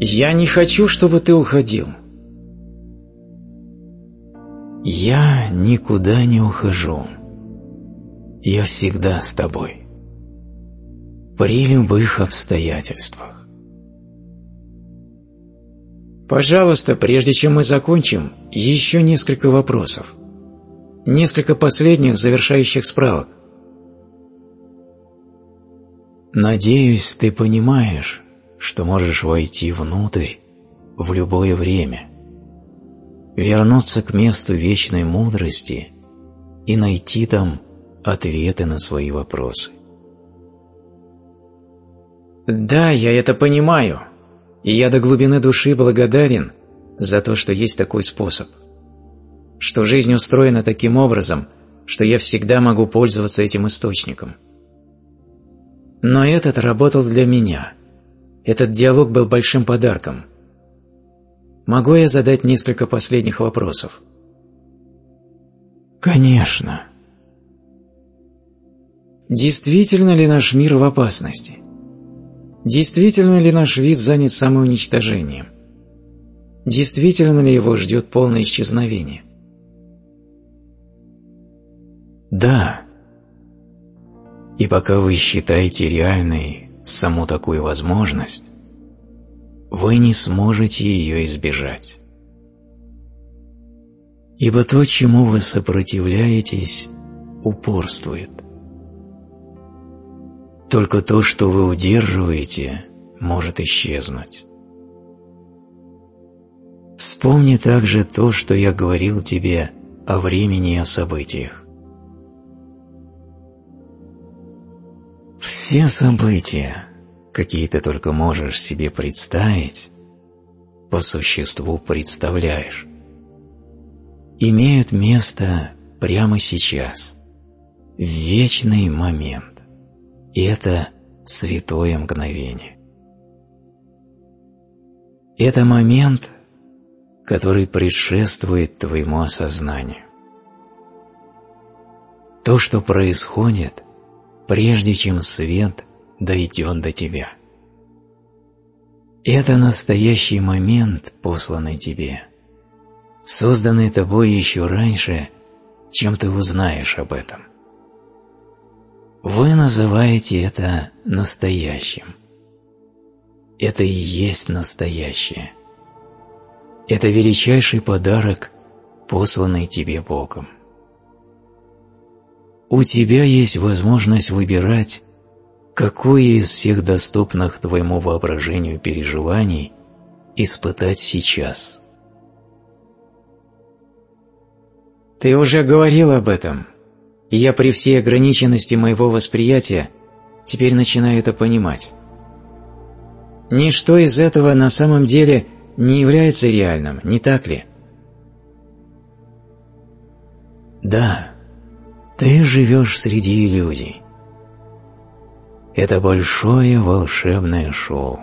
Я не хочу, чтобы ты уходил. Я никуда не ухожу. Я всегда с тобой. При любых обстоятельствах. Пожалуйста, прежде чем мы закончим, еще несколько вопросов. Несколько последних завершающих справок. Надеюсь, ты понимаешь, что можешь войти внутрь в любое время, вернуться к месту вечной мудрости и найти там ответы на свои вопросы. Да, я это понимаю, и я до глубины души благодарен за то, что есть такой способ, что жизнь устроена таким образом, что я всегда могу пользоваться этим источником. Но этот работал для меня. Этот диалог был большим подарком. Могу я задать несколько последних вопросов? Конечно. Действительно ли наш мир в опасности? Действительно ли наш вид занят самоуничтожением? Действительно ли его ждет полное исчезновение? Да. И пока вы считаете реальной саму такую возможность, вы не сможете ее избежать. Ибо то, чему вы сопротивляетесь, упорствует. Только то, что вы удерживаете, может исчезнуть. Вспомни также то, что я говорил тебе о времени и о событиях. Все события, какие ты только можешь себе представить, по существу представляешь, имеют место прямо сейчас, в вечный момент. И это святое мгновение. Это момент, который предшествует твоему осознанию. То, что происходит, прежде чем свет дойдет до тебя. Это настоящий момент, посланный тебе, созданный тобой еще раньше, чем ты узнаешь об этом. Вы называете это настоящим. Это и есть настоящее. Это величайший подарок, посланный тебе Богом. У тебя есть возможность выбирать, какое из всех доступных твоему воображению переживаний испытать сейчас. Ты уже говорил об этом, и я при всей ограниченности моего восприятия теперь начинаю это понимать. Ничто из этого на самом деле не является реальным, не так ли? Да, ты живешь среди иллюзий. Это большое волшебное шоу.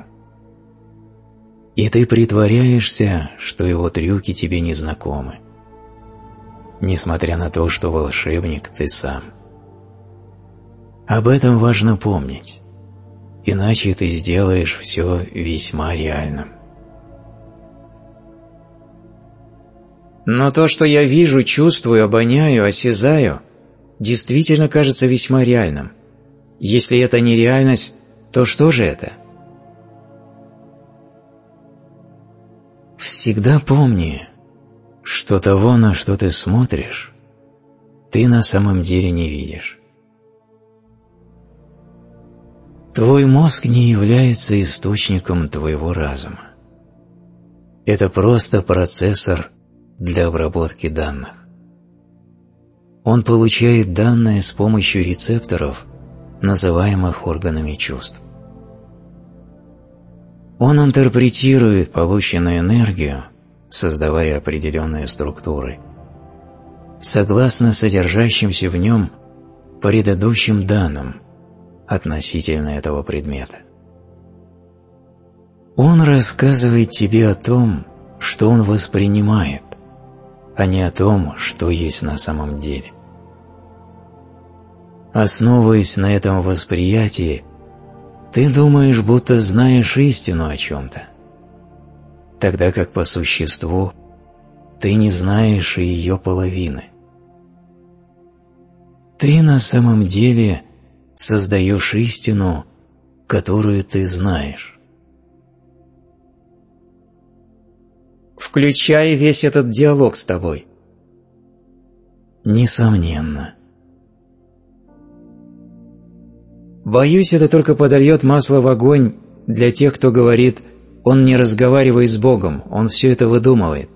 И ты притворяешься, что его трюки тебе не знакомы. Несмотря на то, что волшебник ты сам. Об этом важно помнить, иначе ты сделаешь все весьма реальным. Но то, что я вижу, чувствую, обоняю, осязаю, действительно кажется весьма реальным. Если это не реальность, то что же это? Всегда помни, что того, на что ты смотришь, ты на самом деле не видишь. Твой мозг не является источником твоего разума. Это просто процессор для обработки данных. Он получает данные с помощью рецепторов, называемых органами чувств. Он интерпретирует полученную энергию, создавая определенные структуры, согласно содержащимся в нем предыдущим данным относительно этого предмета. Он рассказывает тебе о том, что он воспринимает, а не о том, что есть на самом деле. Основываясь на этом восприятии, ты думаешь, будто знаешь истину о чем-то, тогда как по существу ты не знаешь и ее половины. Ты на самом деле создаешь истину, которую ты знаешь. Включая весь этот диалог с тобой. Несомненно. Боюсь, это только подольет масло в огонь для тех, кто говорит: он не разговаривает с Богом, он все это выдумывает.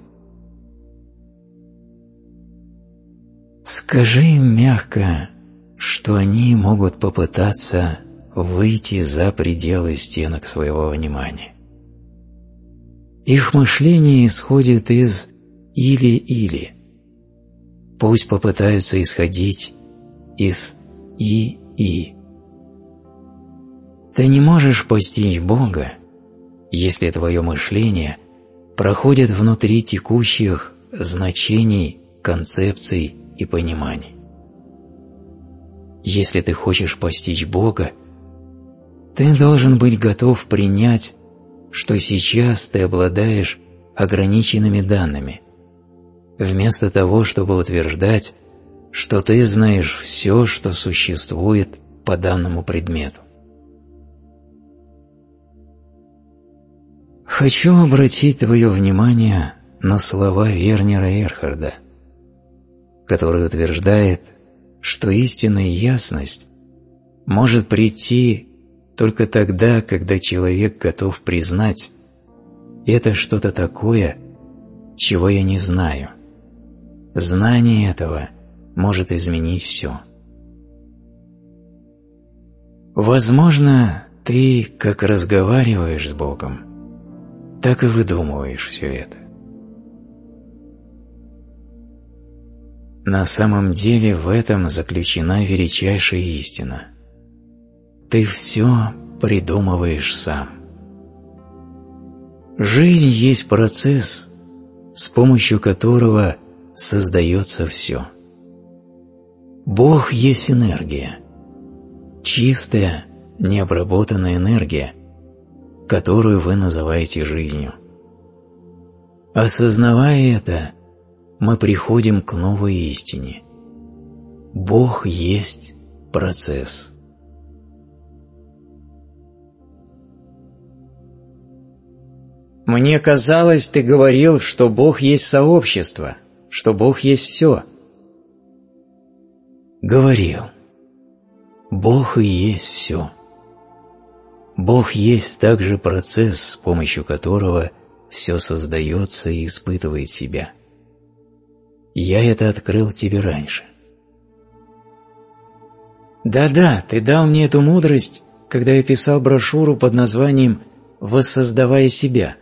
Скажи им мягко, что они могут попытаться выйти за пределы стенок своего внимания. Их мышление исходит из «или-или». Пусть попытаются исходить из «и-и». Ты не можешь постичь Бога, если твое мышление проходит внутри текущих значений, концепций и пониманий. Если ты хочешь постичь Бога, ты должен быть готов принять, что сейчас ты обладаешь ограниченными данными, вместо того, чтобы утверждать, что ты знаешь все, что существует по данному предмету. Хочу обратить твое внимание на слова Вернера Эрхарда, который утверждает, что истинная ясность может прийти только тогда, когда человек готов признать: это что-то такое, чего я не знаю. Знание этого может изменить все. Возможно, ты как разговариваешь с Богом, так и выдумываешь все это. На самом деле в этом заключена величайшая истина. Ты все придумываешь сам. Жизнь есть процесс, с помощью которого создается все. Бог есть энергия, чистая, необработанная энергия, которую вы называете жизнью. Осознавая это, мы приходим к новой истине. Бог есть процесс. Мне казалось, ты говорил, что Бог есть сообщество, что Бог есть все. Говорил. Бог и есть все. Бог есть также процесс, с помощью которого все создается и испытывает себя. Я это открыл тебе раньше. Да-да, ты дал мне эту мудрость, когда я писал брошюру под названием «Воссоздавая себя».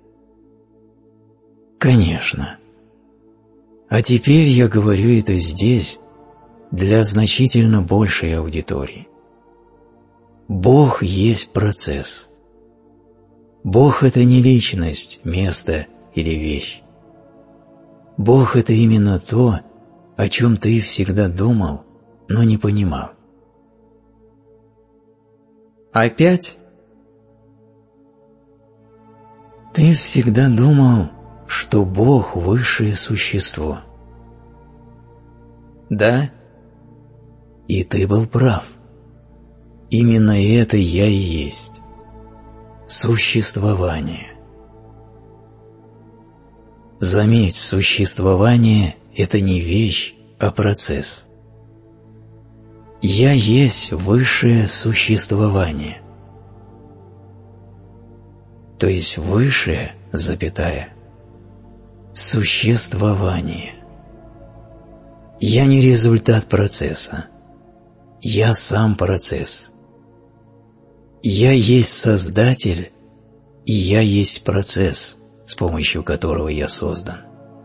Конечно. А теперь я говорю это здесь для значительно большей аудитории. Бог есть процесс. Бог – это не личность, место или вещь. Бог – это именно то, о чем ты всегда думал, но не понимал. Опять? Ты всегда думал, что Бог – высшее существо. Да. И ты был прав. Именно это я и есть. Существование. Заметь, существование – это не вещь, а процесс. Я есть высшее существование. То есть высшее, запятая, существование. Я не результат процесса. Я сам процесс. Я есть Создатель, и я есть процесс, с помощью которого я создан.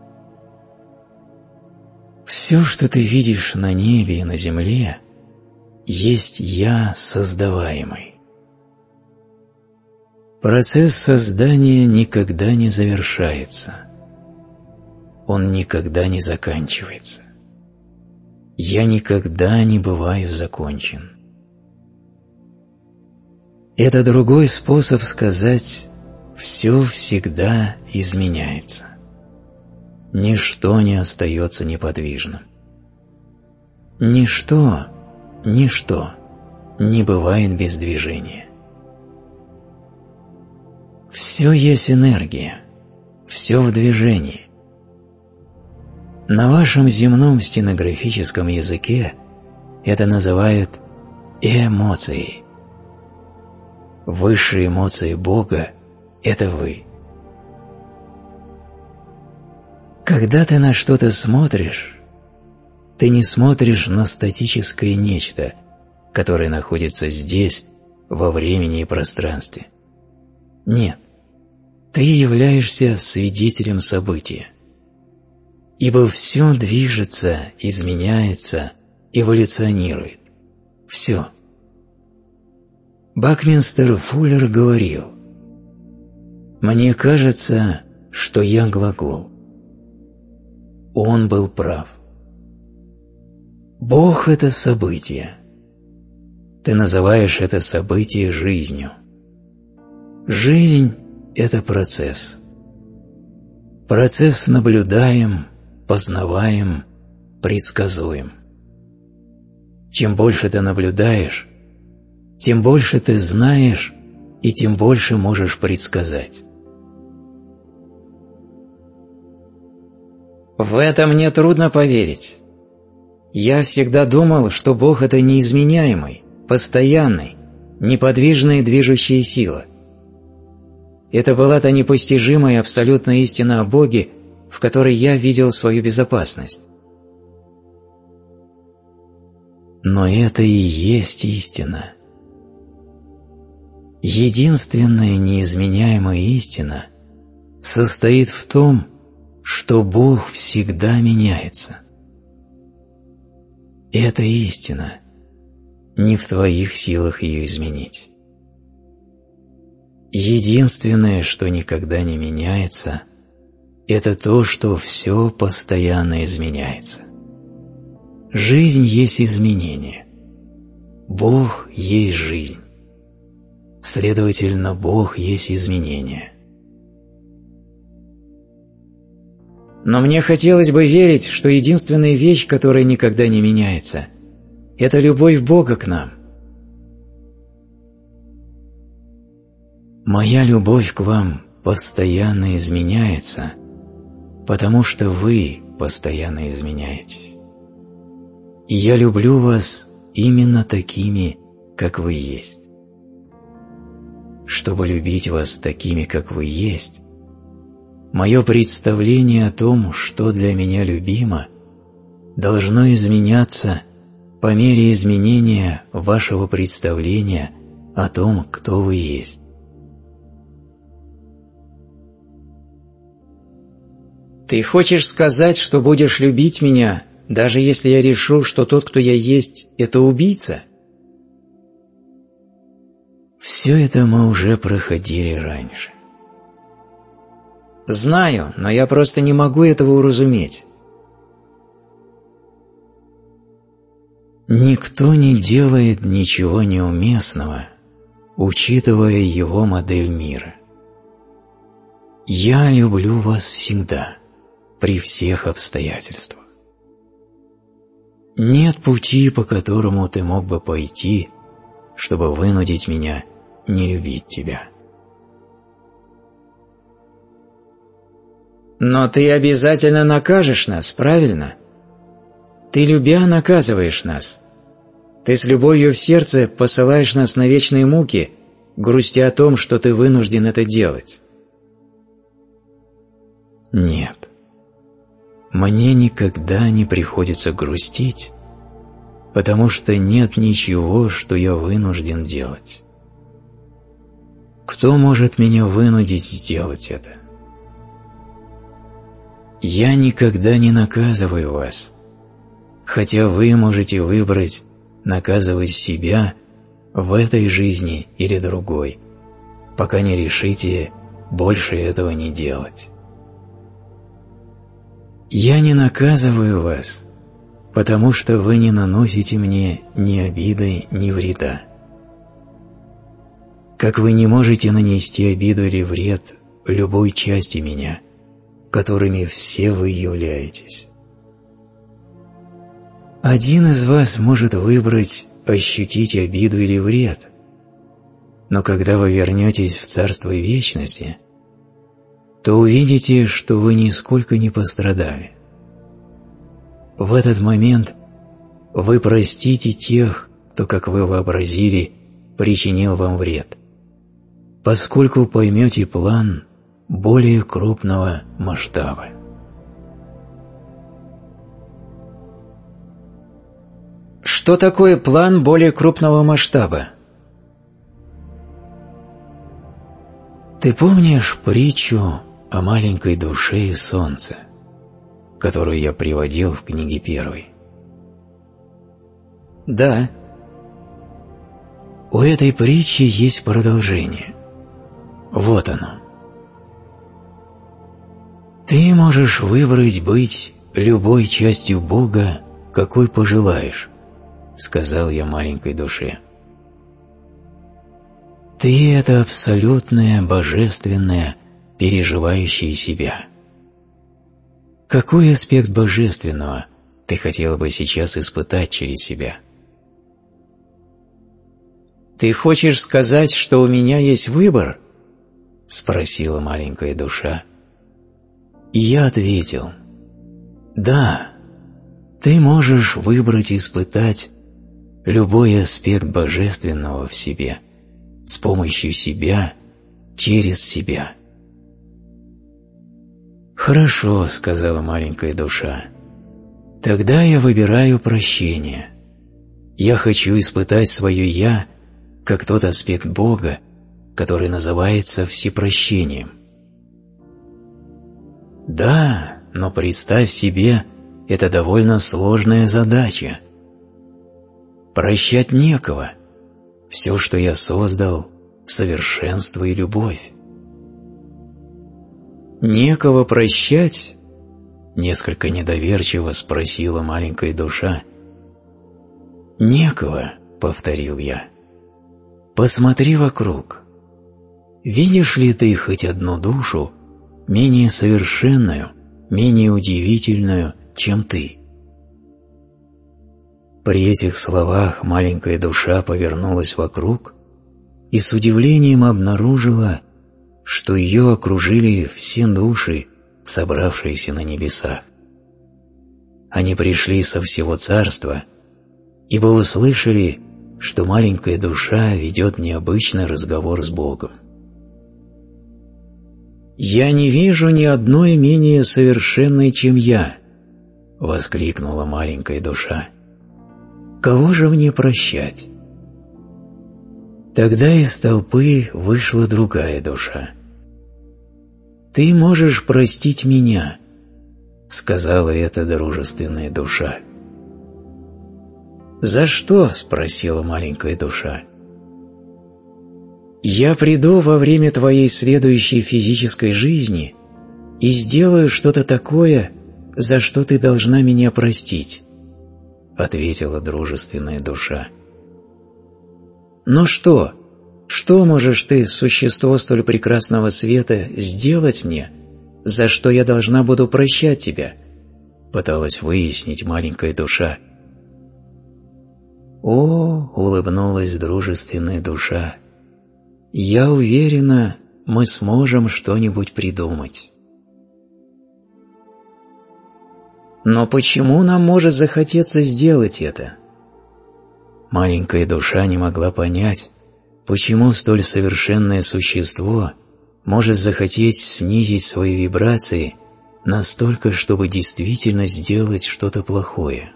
Все, что ты видишь на небе и на земле, есть Я создаваемый. Процесс создания никогда не завершается. Он никогда не заканчивается. Я никогда не бываю закончен. Это другой способ сказать все всегда изменяется. Ничто не остается неподвижным. Ничто не бывает без движения. Все есть энергия, все в движении. На вашем земном стенографическом языке это называют эмоцией. Высшие эмоции Бога – это вы. Когда ты на что-то смотришь, ты не смотришь на статическое нечто, которое находится здесь, во времени и пространстве. Нет, ты являешься свидетелем события. Ибо все движется, изменяется, эволюционирует. Все. Бакминстер Фуллер говорил: «Мне кажется, что я глагол». Он был прав. Бог – это событие. Ты называешь это событие жизнью. Жизнь – это процесс. Процесс наблюдаем, познаваем, предсказуем. Чем больше ты наблюдаешь, тем больше ты знаешь и тем больше можешь предсказать. В это мне трудно поверить. Я всегда думал, что Бог – это неизменяемый, постоянный, неподвижная движущая сила. Это была та непостижимая абсолютная истина о Боге, в которой я видел свою безопасность. Но это и есть истина. Единственная неизменяемая истина состоит в том, что Бог всегда меняется. Это истина. Не в твоих силах ее изменить. Единственное, что никогда не меняется, это то, что все постоянно изменяется. Жизнь есть изменение. Бог есть жизнь. Следовательно, Бог есть изменение. Но мне хотелось бы верить, что единственная вещь, которая никогда не меняется, это любовь Бога к нам. Моя любовь к вам постоянно изменяется, потому что вы постоянно изменяетесь. И я люблю вас именно такими, как вы есть. Чтобы любить вас такими, как вы есть, мое представление о том, что для меня любимо, должно изменяться по мере изменения вашего представления о том, кто вы есть. Ты хочешь сказать, что будешь любить меня, даже если я решу, что тот, кто я есть, это убийца? Все это мы уже проходили раньше. Знаю, но я просто не могу этого уразуметь. Никто не делает ничего неуместного, учитывая его модель мира. Я люблю вас всегда, при всех обстоятельствах. Нет пути, по которому ты мог бы пойти, чтобы вынудить меня не любить тебя. Но ты обязательно накажешь нас, правильно? Ты, любя, наказываешь нас. Ты с любовью в сердце посылаешь нас на вечные муки, грустя о том, что ты вынужден это делать. Нет. Мне никогда не приходится грустить, потому что нет ничего, что я вынужден делать. Кто может меня вынудить сделать это? Я никогда не наказываю вас, хотя вы можете выбрать наказывать себя в этой жизни или другой, пока не решите больше этого не делать. Я не наказываю вас, потому что вы не наносите мне ни обиды, ни вреда. как вы не можете нанести обиду или вред любой части меня, которыми все вы являетесь. Один из вас может выбрать ощутить обиду или вред, но когда вы вернетесь в Царство Вечности, то увидите, что вы нисколько не пострадали. В этот момент вы простите тех, кто, как вы вообразили, причинил вам вред, поскольку поймете план более крупного масштаба. Что такое план более крупного масштаба? Ты помнишь притчу о маленькой душе и солнце, которую я приводил в книге 1? Да. У этой притчи есть продолжение. Вот оно. Ты можешь выбрать быть любой частью Бога, какой пожелаешь, сказал я маленькой душе. Ты — это абсолютное, божественное, переживающее себя. Какой аспект божественного ты хотела бы сейчас испытать через себя? «Ты хочешь сказать, что у меня есть выбор?» — спросила маленькая душа. И я ответил: «Да, ты можешь выбрать испытать любой аспект божественного в себе, с помощью себя, через себя». «Хорошо», — сказала маленькая душа, — «тогда я выбираю прощение. Я хочу испытать свое «я» как тот аспект Бога, который называется всепрощением». «Да, но представь себе, это довольно сложная задача. Прощать некого. Все, что я создал, совершенство и любовь». «Некого прощать?» — несколько недоверчиво спросила маленькая душа. «Некого», — повторил я. «Посмотри вокруг. Видишь ли ты хоть одну душу, менее совершенную, менее удивительную, чем ты?» При этих словах маленькая душа повернулась вокруг и с удивлением обнаружила, что ее окружили все души, собравшиеся на небесах. Они пришли со всего царства, ибо услышали, что маленькая душа ведет необычный разговор с Богом. «Я не вижу ни одной менее совершенной, чем я», — воскликнула маленькая душа. «Кого же мне прощать?» Тогда из толпы вышла другая душа. «Ты можешь простить меня», — сказала эта дружественная душа. «За что?» — спросила маленькая душа. «Я приду во время твоей следующей физической жизни и сделаю что-то такое, за что ты должна меня простить», — ответила дружественная душа. «Но что? Что можешь ты, существо столь прекрасного света, сделать мне, за что я должна буду прощать тебя?» — пыталась выяснить маленькая душа. «О, — улыбнулась дружественная душа, — я уверена, мы сможем что-нибудь придумать». «Но почему нам может захотеться сделать это?» Маленькая душа не могла понять, почему столь совершенное существо может захотеть снизить свои вибрации настолько, чтобы действительно сделать что-то плохое.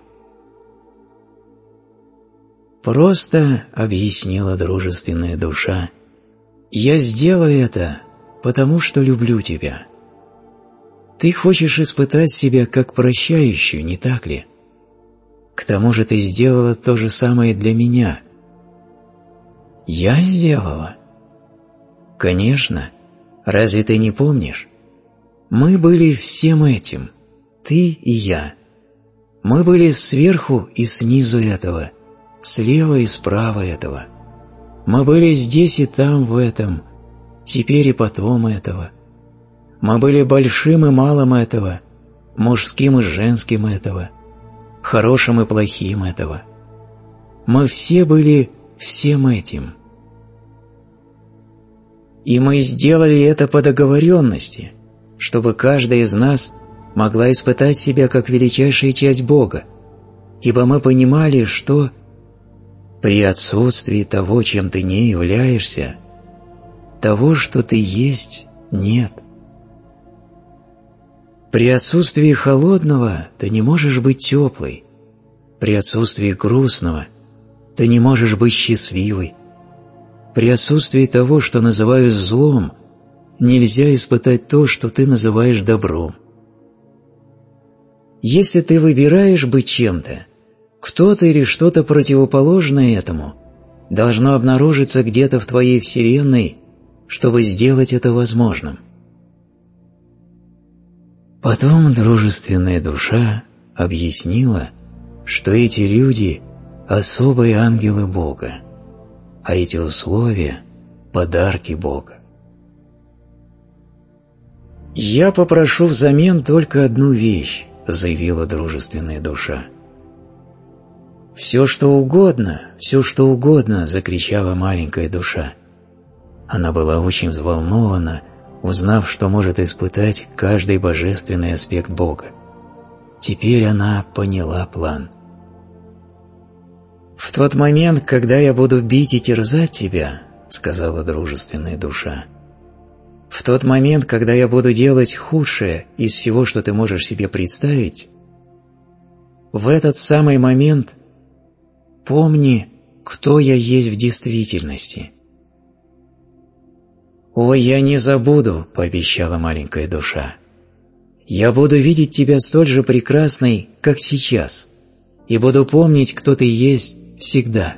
«Просто, — объяснила дружественная душа, — я сделаю это, потому что люблю тебя. Ты хочешь испытать себя как прощающую, не так ли? К тому же ты сделала то же самое для меня». «Я сделала?» «Конечно. Разве ты не помнишь? Мы были всем этим, ты и я. Мы были сверху и снизу этого, слева и справа этого. Мы были здесь и там в этом, теперь и потом этого. Мы были большим и малым этого, мужским и женским этого, хорошим и плохим этого. Мы все были всем этим. И мы сделали это по договоренности, чтобы каждая из нас могла испытать себя как величайшая часть Бога, ибо мы понимали, что при отсутствии того, чем ты не являешься, того, что ты есть, нет. При отсутствии холодного ты не можешь быть теплой, при отсутствии грустного ты не можешь быть счастливой, при отсутствии того, что называют злом, нельзя испытать то, что ты называешь добром. Если ты выбираешь быть чем-то, кто-то или что-то противоположное этому должно обнаружиться где-то в твоей вселенной, чтобы сделать это возможным. Потом дружественная душа объяснила, что эти люди – особые ангелы Бога, а эти условия – подарки Бога. «Я попрошу взамен только одну вещь», – заявила дружественная душа. «Все, что угодно, все, что угодно», – закричала маленькая душа. Она была очень взволнована, узнав, что может испытать каждый божественный аспект Бога. Теперь она поняла план. «В тот момент, когда я буду бить и терзать тебя, — сказала дружественная душа, — в тот момент, когда я буду делать худшее из всего, что ты можешь себе представить, в этот самый момент помни, кто я есть в действительности». «Ой, я не забуду, — пообещала маленькая душа. Я буду видеть тебя столь же прекрасной, как сейчас, и буду помнить, кто ты есть всегда».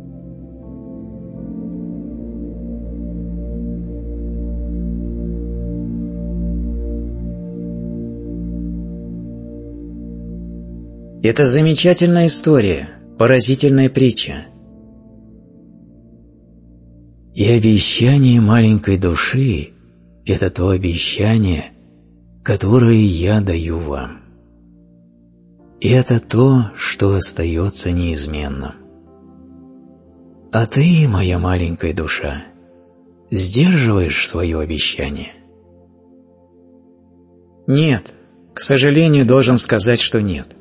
Это замечательная история, поразительная притча. И обещание маленькой души – это то обещание, которое я даю вам. И это то, что остается неизменным. А ты, моя маленькая душа, сдерживаешь свое обещание? Нет, к сожалению, должен сказать, что нет.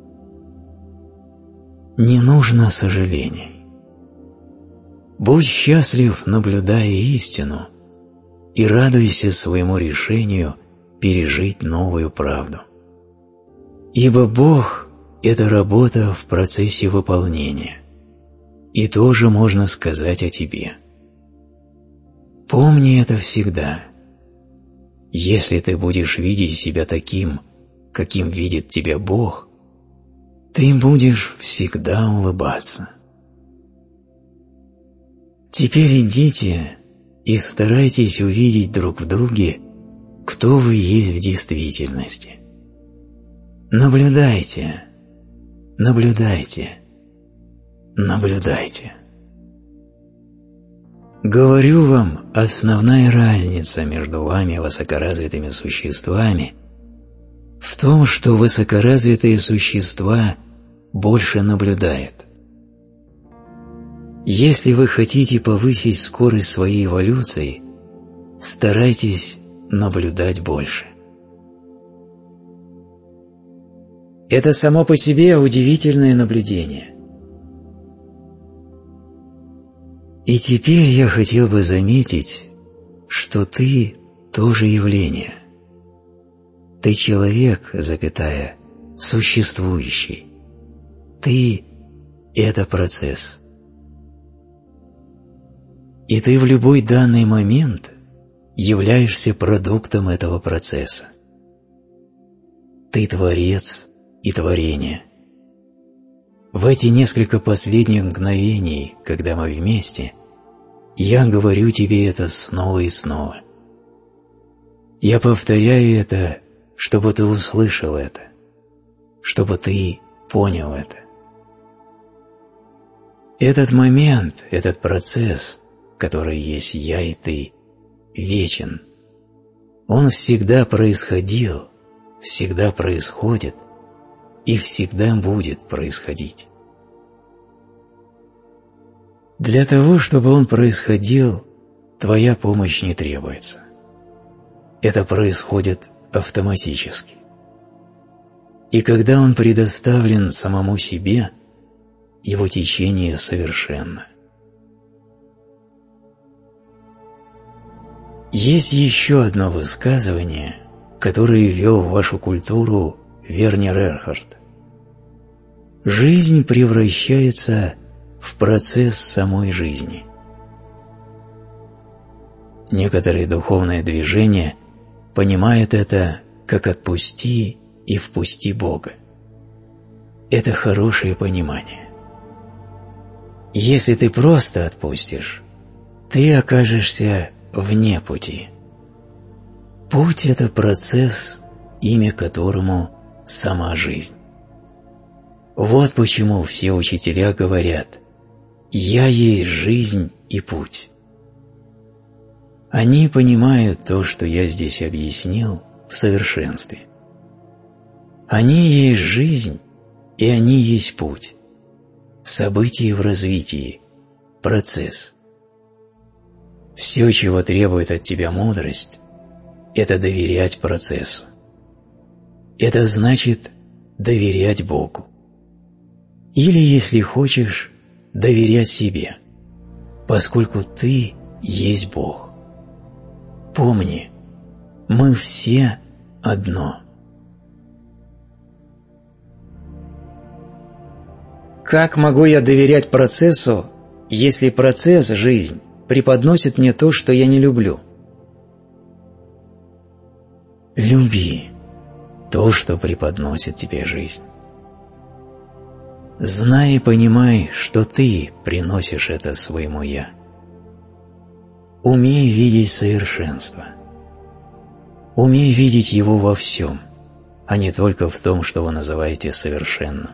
Не нужно сожалений. Будь счастлив, наблюдая истину, и радуйся своему решению пережить новую правду. Ибо Бог – это работа в процессе выполнения, и тоже можно сказать о тебе. Помни это всегда. Если ты будешь видеть себя таким, каким видит тебя Бог, ты будешь всегда улыбаться. Теперь идите и старайтесь увидеть друг в друге, кто вы есть в действительности. Наблюдайте, наблюдайте, наблюдайте. Говорю вам, основная разница между вами, высокоразвитыми существами, в том, что высокоразвитые существа больше наблюдают. Если вы хотите повысить скорость своей эволюции, старайтесь наблюдать больше. Это само по себе удивительное наблюдение. И теперь я хотел бы заметить, что ты тоже явление. Ты человек, запятая, существующий. Ты – это процесс. И ты в любой данный момент являешься продуктом этого процесса. Ты творец и творение. В эти несколько последних мгновений, когда мы вместе, я говорю тебе это снова и снова. Я повторяю это, чтобы ты услышал это, чтобы ты понял это. Этот момент, этот процесс, который есть я и ты, вечен. Он всегда происходил, всегда происходит и всегда будет происходить. Для того, чтобы он происходил, твоя помощь не требуется. Это происходит автоматически. И когда он предоставлен самому себе, его течение совершенно. Есть еще одно высказывание, которое ввел в вашу культуру Вернер Эрхард. Жизнь превращается в процесс самой жизни. Некоторые духовные движения понимают это как «отпусти и впусти Бога». Это хорошее понимание. Если ты просто отпустишь, ты окажешься вне пути. Путь – это процесс, имя которому – сама жизнь. Вот почему все учителя говорят «Я есть жизнь и путь». Они понимают то, что я здесь объяснил, в совершенстве. Они есть жизнь, и они есть путь. Событие в развитии, процесс. Все, чего требует от тебя мудрость, это доверять процессу. Это значит доверять Богу. Или, если хочешь, доверять себе, поскольку ты есть Бог. Помни, мы все одно. Как могу я доверять процессу, если процесс, жизнь, преподносит мне то, что я не люблю? Люби то, что преподносит тебе жизнь. Знай и понимай, что ты приносишь это своему «я». Умей видеть совершенство. Умей видеть его во всем, а не только в том, что вы называете совершенным.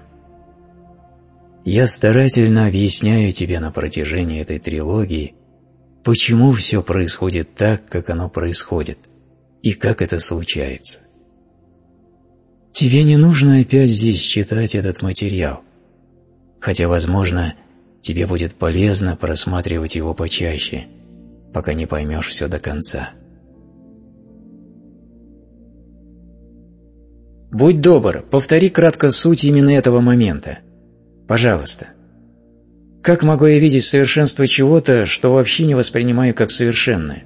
Я старательно объясняю тебе на протяжении этой трилогии, почему все происходит так, как оно происходит, и как это случается. Тебе не нужно опять здесь читать этот материал, хотя, возможно, тебе будет полезно просматривать его почаще, пока не поймешь все до конца. Будь добр, повтори кратко суть именно этого момента. Пожалуйста. Как могу я видеть совершенство чего-то, что вообще не воспринимаю как совершенное?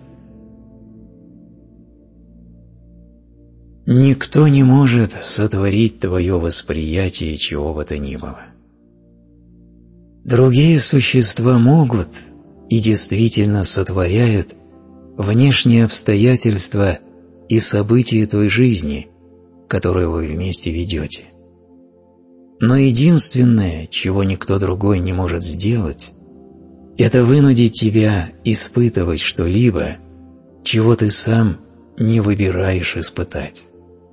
Никто не может сотворить твое восприятие чего бы то ни было. Другие существа могут и действительно сотворяют внешние обстоятельства и события той жизни, которую вы вместе ведете. Но единственное, чего никто другой не может сделать, это вынудить тебя испытывать что-либо, чего ты сам не выбираешь испытать.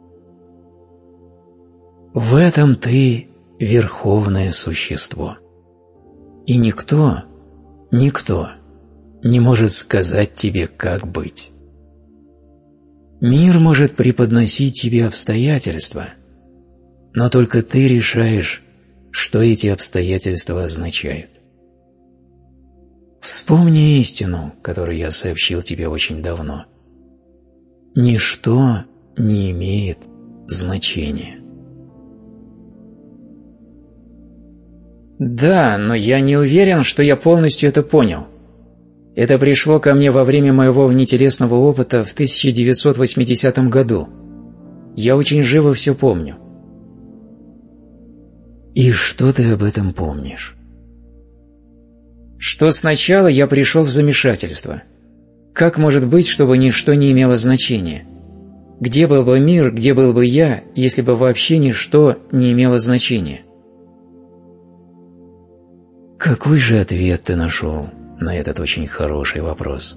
В этом ты верховное существо. И никто не может сказать тебе, как быть. Мир может преподносить тебе обстоятельства, но только ты решаешь, что эти обстоятельства означают. Вспомни истину, которую я сообщил тебе очень давно. Ничто не имеет значения. Да, но я не уверен, что я полностью это понял. Это пришло ко мне во время моего внетелесного опыта в 1980 году. Я очень живо все помню. И что ты об этом помнишь? Что сначала я пришел в замешательство. Как может быть, чтобы ничто не имело значения? Где был бы мир, где был бы я, если бы вообще ничто не имело значения? Какой же ответ ты нашел на этот очень хороший вопрос?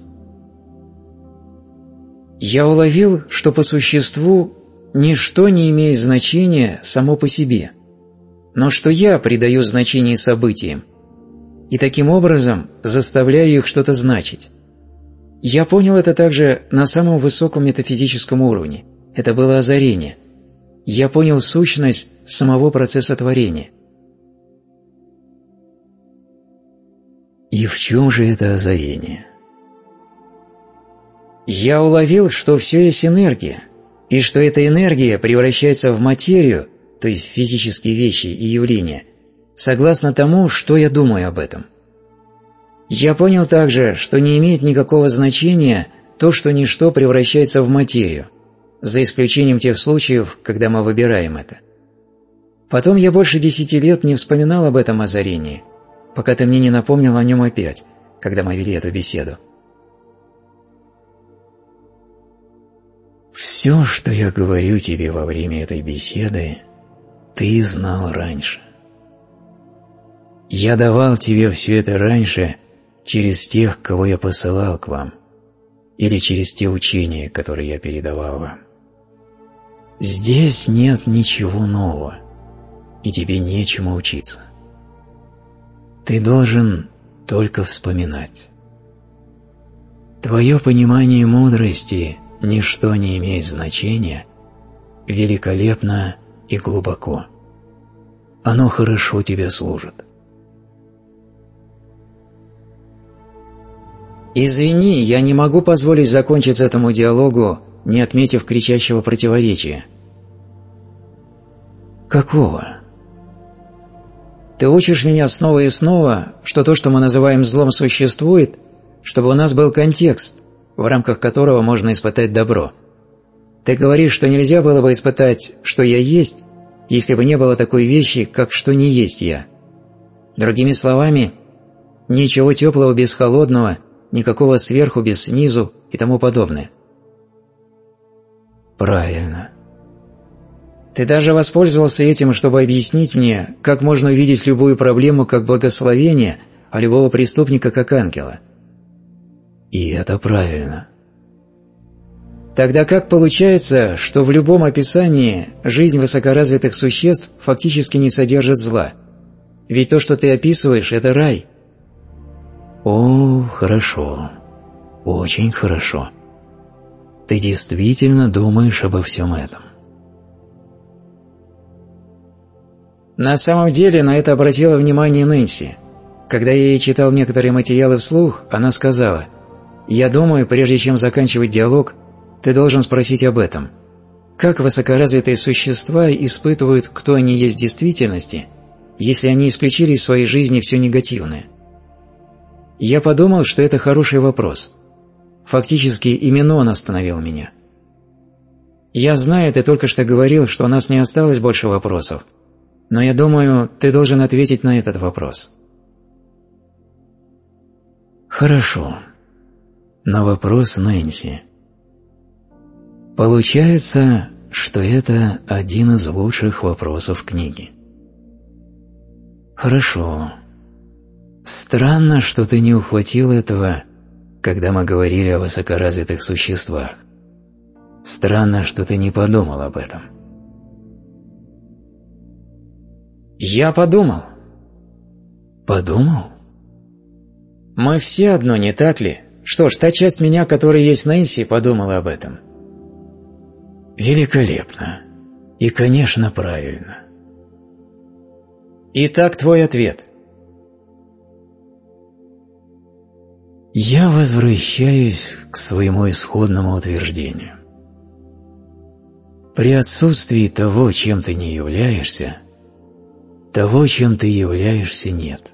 Я уловил, что по существу ничто не имеет значения само по себе, но что я придаю значение событиям, и таким образом заставляю их что-то значить. Я понял это также на самом высоком метафизическом уровне. Это было озарение. Я понял сущность самого процесса творения. И в чем же это озарение? Я уловил, что все есть энергия, и что эта энергия превращается в материю, то есть в физические вещи и явления, согласно тому, что я думаю об этом. Я понял также, что не имеет никакого значения то, что ничто превращается в материю, за исключением тех случаев, когда мы выбираем это. Потом я больше 10 лет не вспоминал об этом озарении, пока ты мне не напомнил о нем опять, когда мы вели эту беседу. Все, что я говорю тебе во время этой беседы, ты знал раньше. Я давал тебе все это раньше через тех, кого я посылал к вам, или через те учения, которые я передавал вам. Здесь нет ничего нового, и тебе нечему учиться. Ты должен только вспоминать. Твое понимание мудрости ничто не имеет значения, великолепно и глубоко. Оно хорошо тебе служит. Извини, я не могу позволить закончить этому диалогу, не отметив кричащего противоречия. Какого? Ты учишь меня снова и снова, что то, что мы называем злом, существует, чтобы у нас был контекст, в рамках которого можно испытать добро. Ты говоришь, что нельзя было бы испытать, что я есть, если бы не было такой вещи, как что не есть я. Другими словами, ничего теплого без холодного, никакого сверху без снизу и тому подобное. Правильно. Ты даже воспользовался этим, чтобы объяснить мне, как можно увидеть любую проблему как благословение, а любого преступника как ангела. И это правильно. Тогда как получается, что в любом описании жизнь высокоразвитых существ фактически не содержит зла? Ведь то, что ты описываешь, это рай. О, хорошо. Очень хорошо. Ты действительно думаешь обо всем этом. На самом деле на это обратила внимание Нэнси. Когда я ей читал некоторые материалы вслух, она сказала: «Я думаю, прежде чем заканчивать диалог, ты должен спросить об этом. Как высокоразвитые существа испытывают, кто они есть в действительности, если они исключили из своей жизни все негативное?» Я подумал, что это хороший вопрос. Фактически именно он остановил меня. Я знаю, ты только что говорил, что у нас не осталось больше вопросов, но я думаю, ты должен ответить на этот вопрос. Хорошо. На вопрос Нэнси. Получается, что это один из лучших вопросов книги. Хорошо. Странно, что ты не ухватил этого, когда мы говорили о высокоразвитых существах. Странно, что ты не подумал об этом. Я подумал. Подумал? Мы все одно, не так ли? Что ж, та часть меня, которая есть Нэнси, подумала об этом. Великолепно. И, конечно, правильно. Итак, твой ответ. Я возвращаюсь к своему исходному утверждению. При отсутствии того, чем ты не являешься, того, чем ты являешься, нет.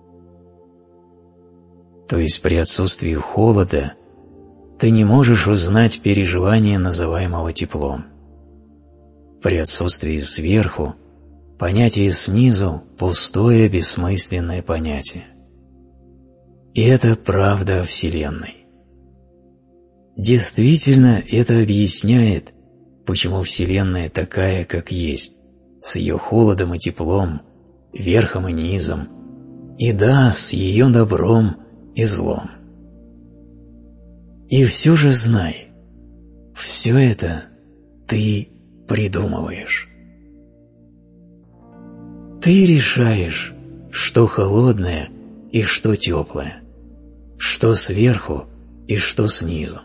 То есть при отсутствии холода ты не можешь узнать переживание, называемого теплом. При отсутствии сверху понятие снизу – пустое, бессмысленное понятие. И это правда о Вселенной. Действительно, это объясняет, почему Вселенная такая, как есть, с ее холодом и теплом, верхом и низом, и да, с ее добром и злом. И все же знай, все это ты придумываешь. Ты решаешь, что холодное и что теплое, что сверху и что снизу.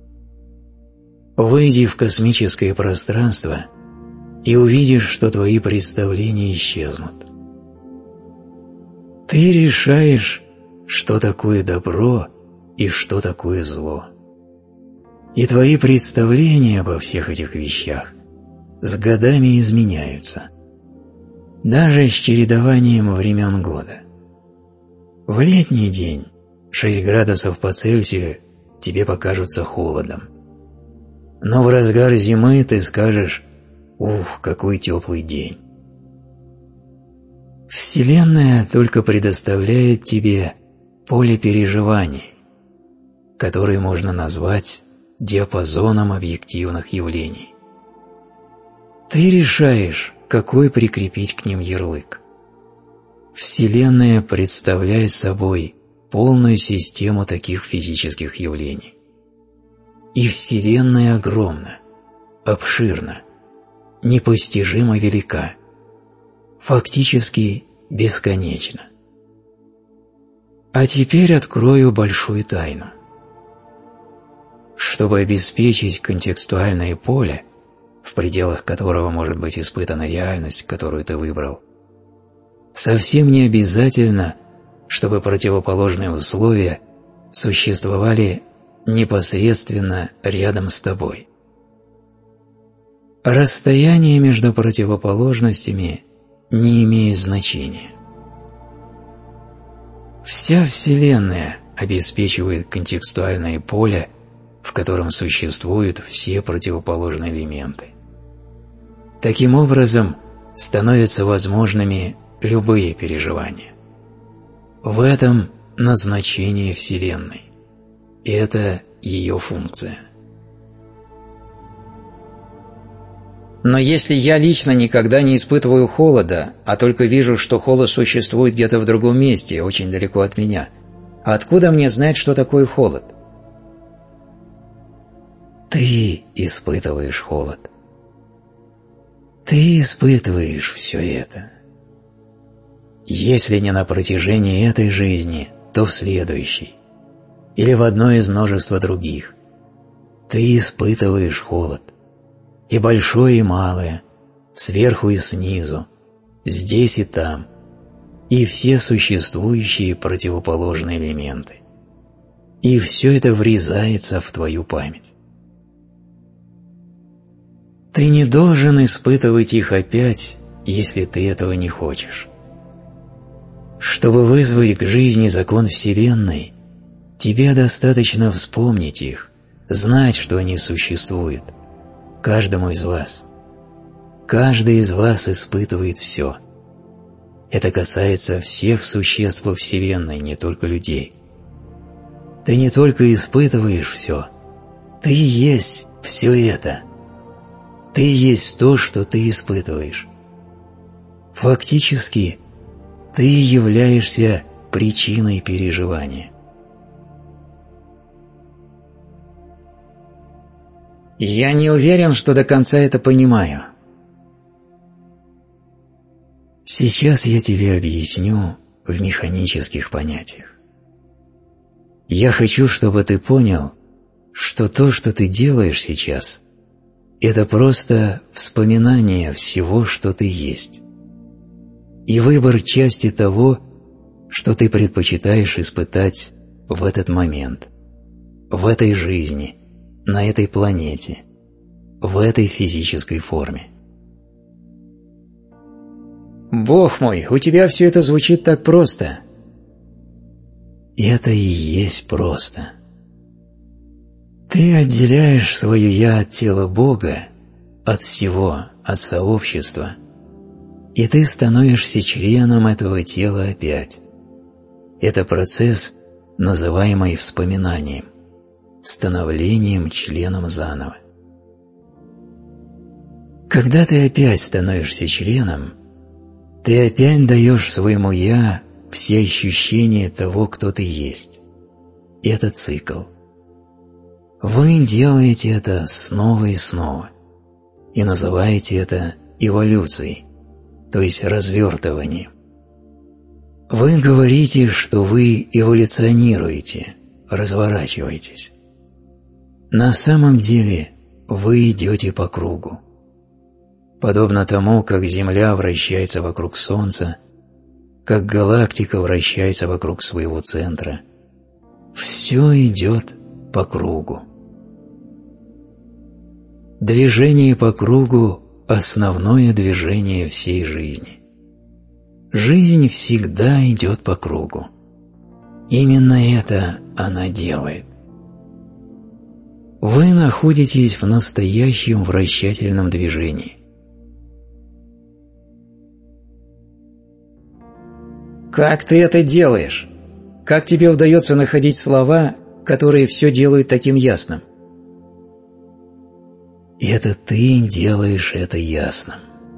Выйди в космическое пространство и увидишь, что твои представления исчезнут. Ты решаешь, что такое добро и что такое зло. И твои представления обо всех этих вещах с годами изменяются, даже с чередованием времен года. В летний день 6 градусов по Цельсию тебе покажутся холодом. Но в разгар зимы ты скажешь: «Ух, какой теплый день!» Вселенная только предоставляет тебе поле переживаний, которое можно назвать диапазоном объективных явлений. Ты решаешь, какой прикрепить к ним ярлык. Вселенная представляет собой полную систему таких физических явлений. И Вселенная огромна, обширна, непостижимо велика, фактически бесконечна. А теперь открою большую тайну. Чтобы обеспечить контекстуальное поле, в пределах которого может быть испытана реальность, которую ты выбрал, совсем не обязательно, чтобы противоположные условия существовали непосредственно рядом с тобой. Расстояние между противоположностями не имеет значения. Вся Вселенная обеспечивает контекстуальное поле, в котором существуют все противоположные элементы. Таким образом, становятся возможными любые переживания. В этом назначение Вселенной. И это ее функция. Но если я лично никогда не испытываю холода, а только вижу, что холод существует где-то в другом месте, очень далеко от меня, откуда мне знать, что такое холод? Ты испытываешь холод. Ты испытываешь все это. Если не на протяжении этой жизни, то в следующей, или в одной из множества других. Ты испытываешь холод. И большое, и малое, сверху и снизу, здесь и там, и все существующие противоположные элементы. И все это врезается в твою память. Ты не должен испытывать их опять, если ты этого не хочешь. Чтобы вызвать к жизни закон Вселенной, тебе достаточно вспомнить их, знать, что они существуют, каждому из вас. Каждый из вас испытывает все. Это касается всех существ во Вселенной, не только людей. Ты не только испытываешь все, ты и есть все это. Ты и есть то, что ты испытываешь. Фактически, ты являешься причиной переживания. Я не уверен, что до конца это понимаю. Сейчас я тебе объясню в механических понятиях. Я хочу, чтобы ты понял, что то, что ты делаешь сейчас, это просто вспоминание всего, что ты есть, и выбор части того, что ты предпочитаешь испытать в этот момент, в этой жизни, на этой планете, в этой физической форме. Бог мой, у тебя все это звучит так просто. Это и есть просто. Ты отделяешь свое «я» от тела Бога, от всего, от сообщества, и ты становишься членом этого тела опять. Это процесс, называемый вспоминанием, становлением членом заново. Когда ты опять становишься членом, ты опять даешь своему «я» все ощущения того, кто ты есть. Это цикл. Вы делаете это снова и снова, и называете это эволюцией, то есть развертыванием. Вы говорите, что вы эволюционируете, разворачиваетесь. На самом деле вы идете по кругу. Подобно тому, как Земля вращается вокруг Солнца, как галактика вращается вокруг своего центра. Все идет по кругу. Движение по кругу – основное движение всей жизни. Жизнь всегда идет по кругу. Именно это она делает. Вы находитесь в настоящем вращательном движении. Как ты это делаешь? Как тебе удается находить слова, которые все делают таким ясным? Это ты делаешь это ясным.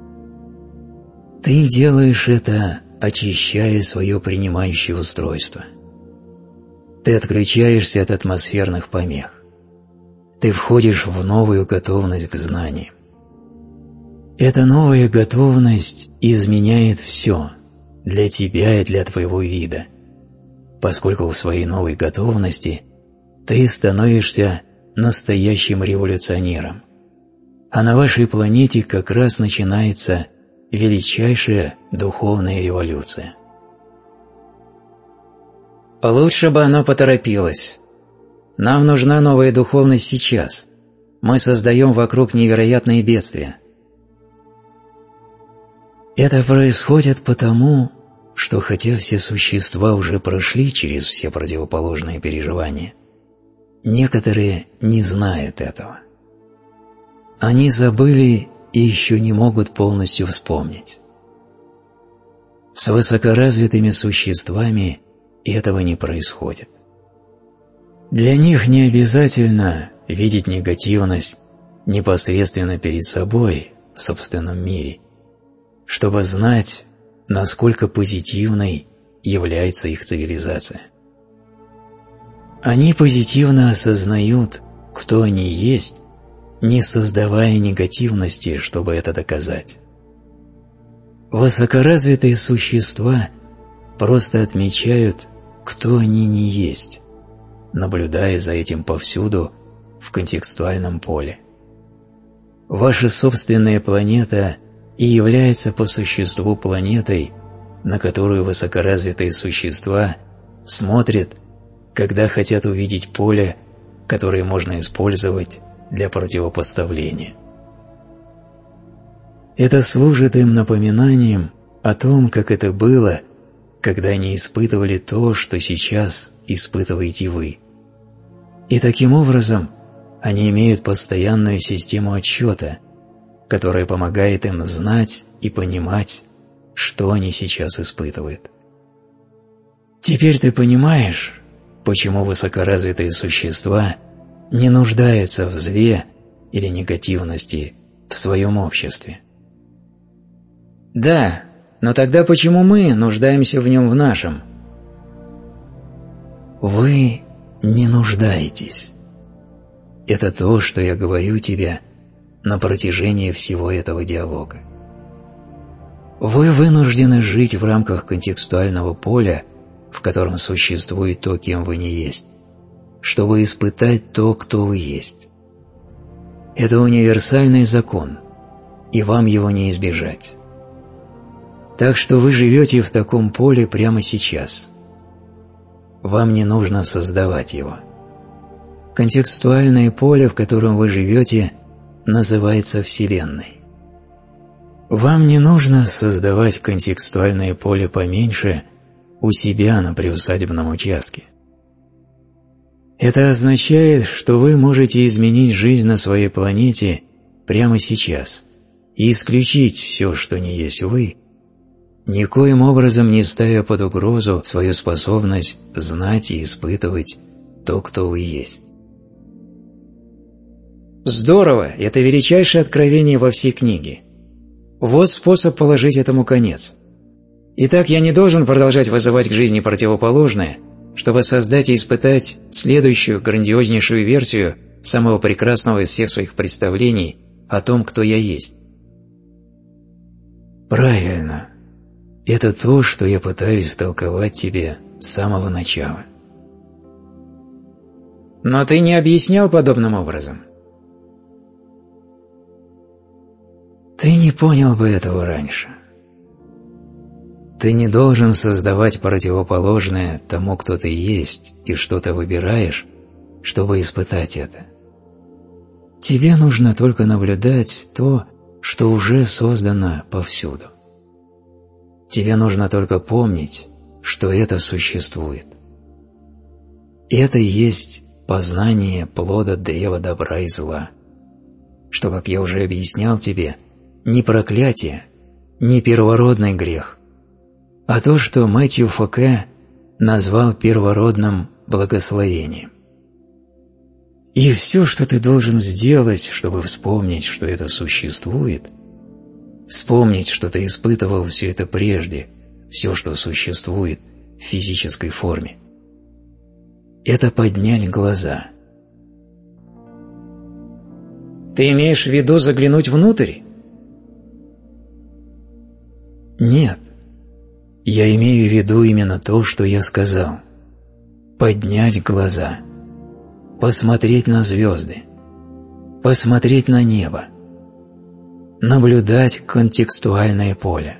Ты делаешь это, очищая свое принимающее устройство. Ты отключаешься от атмосферных помех. Ты входишь в новую готовность к знаниям. Эта новая готовность изменяет все для тебя и для твоего вида, поскольку в своей новой готовности ты становишься настоящим революционером. А на вашей планете как раз начинается величайшая духовная революция. Лучше бы оно поторопилось. Нам нужна новая духовность сейчас. Мы создаем вокруг невероятные бедствия. Это происходит потому, что хотя все существа уже прошли через все противоположные переживания, некоторые не знают этого. Они забыли и еще не могут полностью вспомнить. С высокоразвитыми существами этого не происходит. Для них не обязательно видеть негативность непосредственно перед собой в собственном мире, чтобы знать, насколько позитивной является их цивилизация. Они позитивно осознают, кто они есть, не создавая негативности, чтобы это доказать. Высокоразвитые существа просто отмечают, кто они не есть, наблюдая за этим повсюду в контекстуальном поле. Ваша собственная планета и является по существу планетой, на которую высокоразвитые существа смотрят, когда хотят увидеть поле, которое можно использовать для противопоставления. Это служит им напоминанием о том, как это было, когда они испытывали то, что сейчас испытываете вы. И таким образом они имеют постоянную систему отсчета, которая помогает им знать и понимать, что они сейчас испытывают. Теперь ты понимаешь, почему высокоразвитые существа не нуждаются в зле или негативности в своем обществе. Да, но тогда почему мы нуждаемся в нем в нашем? Вы не нуждаетесь. Это то, что я говорю тебе на протяжении всего этого диалога. Вы вынуждены жить в рамках контекстуального поля, в котором существует то, кем вы не есть, чтобы испытать то, кто вы есть. Это универсальный закон, и вам его не избежать. Так что вы живете в таком поле прямо сейчас. Вам не нужно создавать его. Контекстуальное поле, в котором вы живете, называется Вселенной. Вам не нужно создавать контекстуальное поле поменьше у себя на приусадебном участке. Это означает, что вы можете изменить жизнь на своей планете прямо сейчас и исключить все, что не есть вы, никоим образом не ставя под угрозу свою способность знать и испытывать то, кто вы есть. Здорово, это величайшее откровение во всей книге. Вот способ положить этому конец. Итак, я не должен продолжать вызывать к жизни противоположное, чтобы создать и испытать следующую грандиознейшую версию самого прекрасного из всех своих представлений о том, кто я есть. Правильно. Это то, что я пытаюсь втолковать тебе с самого начала. Но ты не объяснял подобным образом. Ты не понял бы этого раньше. Ты не должен создавать противоположное тому, кто ты есть и что ты выбираешь, чтобы испытать это. Тебе нужно только наблюдать то, что уже создано повсюду. Тебе нужно только помнить, что это существует. Это и есть познание плода древа добра и зла, что, как я уже объяснял тебе, не проклятие, не первородный грех, а то, что Мэтью Фоке назвал первородным благословением. И все, что ты должен сделать, чтобы вспомнить, что это существует, вспомнить, что ты испытывал все это прежде, все, что существует в физической форме, это поднять глаза. Ты имеешь в виду заглянуть внутрь? Нет. Я имею в виду именно то, что я сказал. Поднять глаза. Посмотреть на звезды. Посмотреть на небо. Наблюдать контекстуальное поле.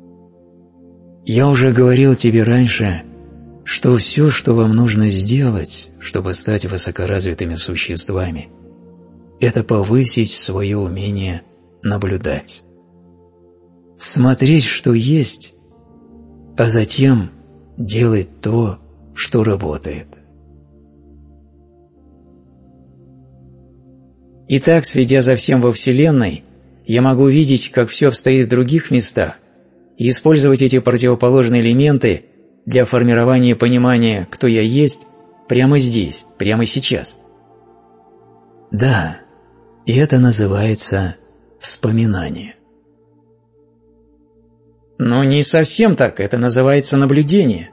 Я уже говорил тебе раньше, что все, что вам нужно сделать, чтобы стать высокоразвитыми существами, это повысить свое умение наблюдать. Смотреть, что есть, а затем делать то, что работает. Итак, следя за всем во Вселенной, я могу видеть, как все обстоит в других местах, и использовать эти противоположные элементы для формирования понимания, кто я есть, прямо здесь, прямо сейчас. Да, и это называется вспоминание. Но не совсем так, это называется наблюдение.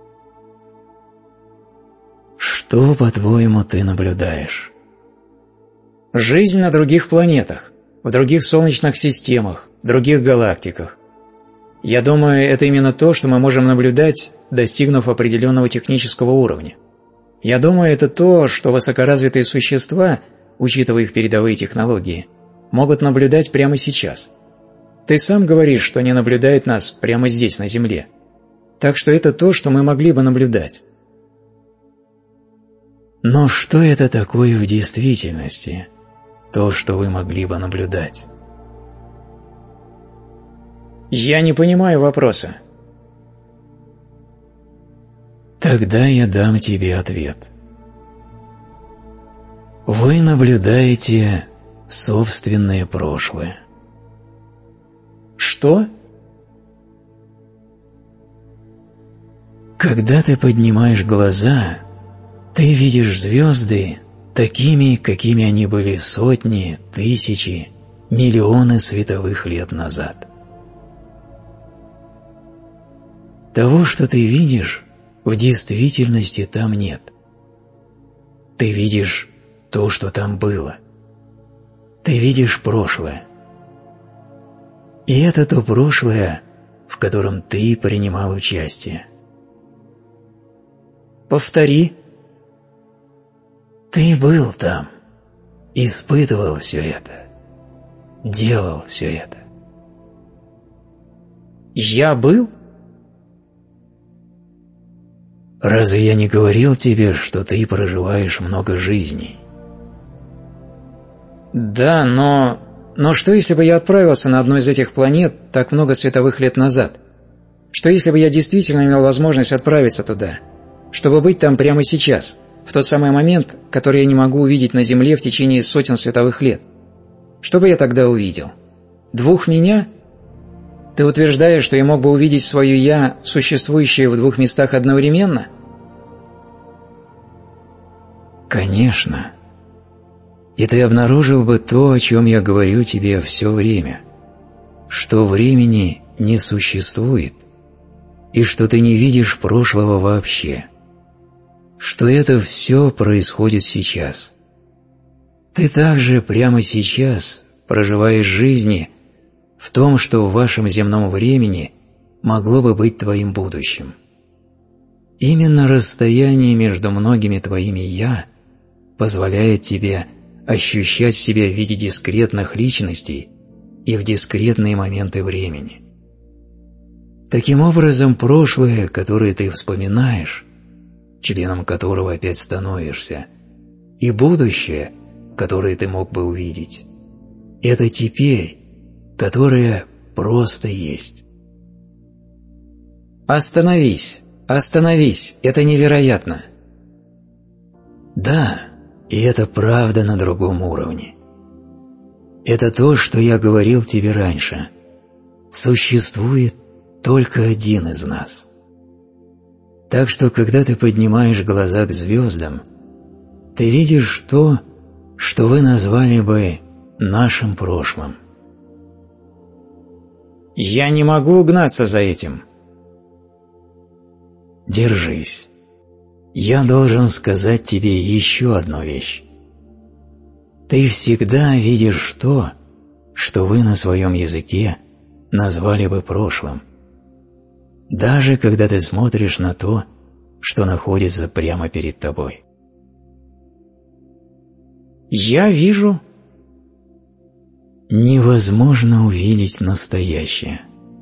Что, по-твоему, ты наблюдаешь? Жизнь на других планетах, в других солнечных системах, в других галактиках. Я думаю, это именно то, что мы можем наблюдать, достигнув определенного технического уровня. Я думаю, это то, что высокоразвитые существа, учитывая их передовые технологии, могут наблюдать прямо сейчас. Ты сам говоришь, что они наблюдают нас прямо здесь, на Земле. Так что это то, что мы могли бы наблюдать. Но что это такое в действительности, то, что вы могли бы наблюдать? Я не понимаю вопроса. Тогда я дам тебе ответ. Вы наблюдаете собственное прошлое. Что? Когда ты поднимаешь глаза, ты видишь звезды такими, какими они были сотни, тысячи, миллионы световых лет назад. Того, что ты видишь, в действительности там нет. Ты видишь то, что там было. Ты видишь прошлое. И это то прошлое, в котором ты принимал участие. Повтори. Ты был там, испытывал все это, делал все это. Я был? Разве я не говорил тебе, что ты проживаешь много жизней? Да, но что, если бы я отправился на одну из этих планет так много световых лет назад? Что, если бы я действительно имел возможность отправиться туда, чтобы быть там прямо сейчас, в тот самый момент, который я не могу увидеть на Земле в течение сотен световых лет? Что бы я тогда увидел? Двух меня? Ты утверждаешь, что я мог бы увидеть свое «я», существующее в двух местах одновременно? Конечно. И ты обнаружил бы то, о чем я говорю тебе все время, что времени не существует, и что ты не видишь прошлого вообще, что это все происходит сейчас. Ты также прямо сейчас проживаешь жизни в том, что в вашем земном времени могло бы быть твоим будущим. Именно расстояние между многими твоими «я» позволяет тебе ощущать себя в виде дискретных личностей и в дискретные моменты времени. Таким образом, прошлое, которое ты вспоминаешь, членом которого опять становишься, и будущее, которое ты мог бы увидеть, это теперь, которое просто есть. Остановись, остановись, это невероятно. Да, и это правда на другом уровне. Это то, что я говорил тебе раньше. Существует только один из нас. Так что, когда ты поднимаешь глаза к звездам, ты видишь то, что вы назвали бы нашим прошлым. Я не могу угнаться за этим. Держись. Я должен сказать тебе еще одну вещь. Ты всегда видишь то, что вы на своем языке назвали бы прошлым. Даже когда ты смотришь на то, что находится прямо перед тобой. Я вижу. Невозможно увидеть настоящее.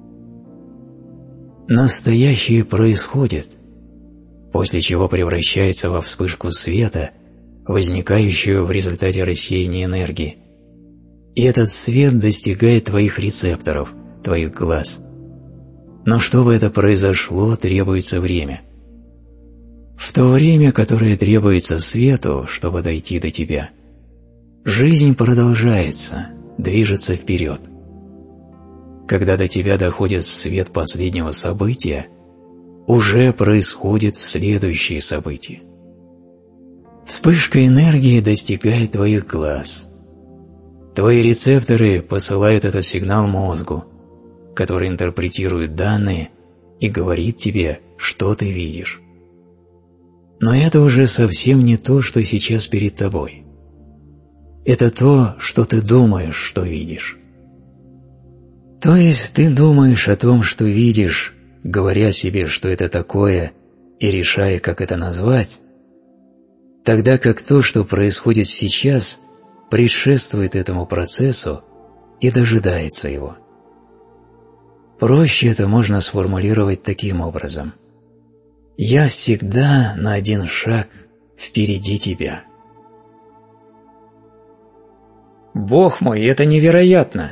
Настоящее происходит, после чего превращается во вспышку света, возникающую в результате рассеяния энергии. И этот свет достигает твоих рецепторов, твоих глаз. Но чтобы это произошло, требуется время. В то время, которое требуется свету, чтобы дойти до тебя, жизнь продолжается, движется вперед. Когда до тебя доходит свет последнего события, уже происходит следующее событие. Вспышка энергии достигает твоих глаз. Твои рецепторы посылают этот сигнал мозгу, который интерпретирует данные и говорит тебе, что ты видишь. Но это уже совсем не то, что сейчас перед тобой. Это то, что ты думаешь, что видишь. То есть ты думаешь о том, что видишь, говоря себе, что это такое, и решая, как это назвать, тогда как то, что происходит сейчас, предшествует этому процессу и дожидается его. Проще это можно сформулировать таким образом. Я всегда на один шаг впереди тебя. Бог мой, это невероятно!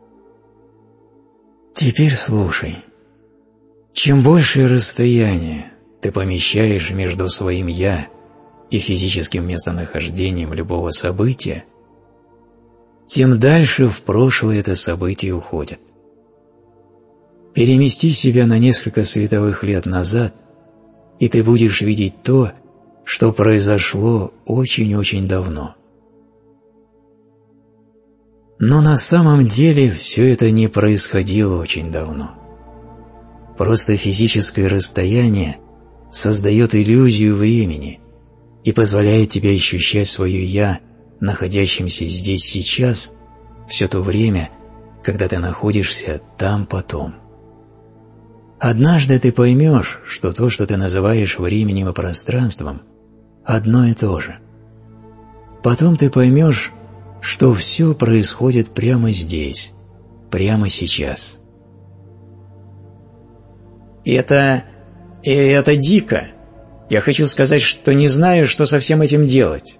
Теперь слушай. Чем большее расстояние ты помещаешь между своим «я» и физическим местонахождением любого события, тем дальше в прошлое это событие уходит. Перемести себя на несколько световых лет назад, и ты будешь видеть то, что произошло очень-очень давно. Но на самом деле все это не происходило очень давно. Просто физическое расстояние создает иллюзию времени и позволяет тебе ощущать свое «я», находящимся здесь сейчас, все то время, когда ты находишься там потом. Однажды ты поймешь, что то, что ты называешь временем и пространством, одно и то же. Потом ты поймешь, что все происходит прямо здесь, прямо сейчас. Это дико. Я хочу сказать, что не знаю, что со всем этим делать.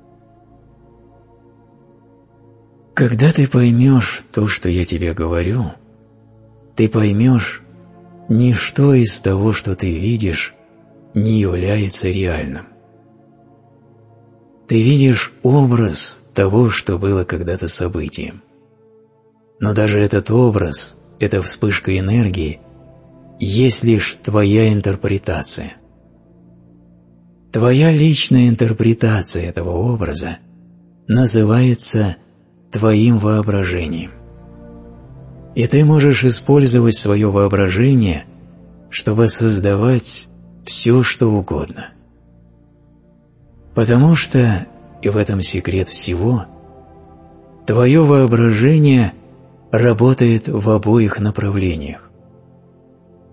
Когда ты поймешь то, что я тебе говорю, ты поймешь, ничто из того, что ты видишь, не является реальным. Ты видишь образ того, что было когда-то событием. Но даже этот образ, эта вспышка энергии, есть лишь твоя интерпретация. Твоя личная интерпретация этого образа называется твоим воображением. И ты можешь использовать свое воображение, чтобы создавать все, что угодно. Потому что, и в этом секрет всего, твое воображение работает в обоих направлениях.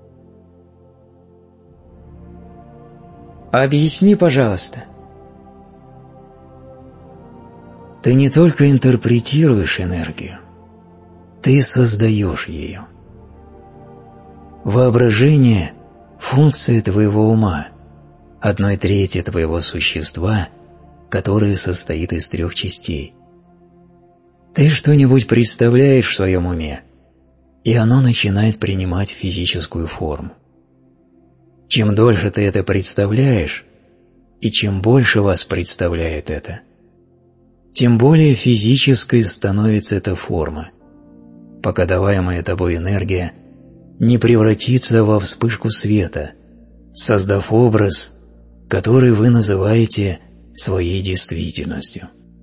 Объясни, пожалуйста. Ты не только интерпретируешь энергию, ты создаешь ее. Воображение – функция твоего ума, 1/3 твоего существа, которое состоит из 3 частей. Ты что-нибудь представляешь в своем уме, и оно начинает принимать физическую форму. Чем дольше ты это представляешь, и чем больше вас представляет это, тем более физической становится эта форма, пока даваемая тобой энергия не превратится во вспышку света, создав образ, который вы называете своей действительностью.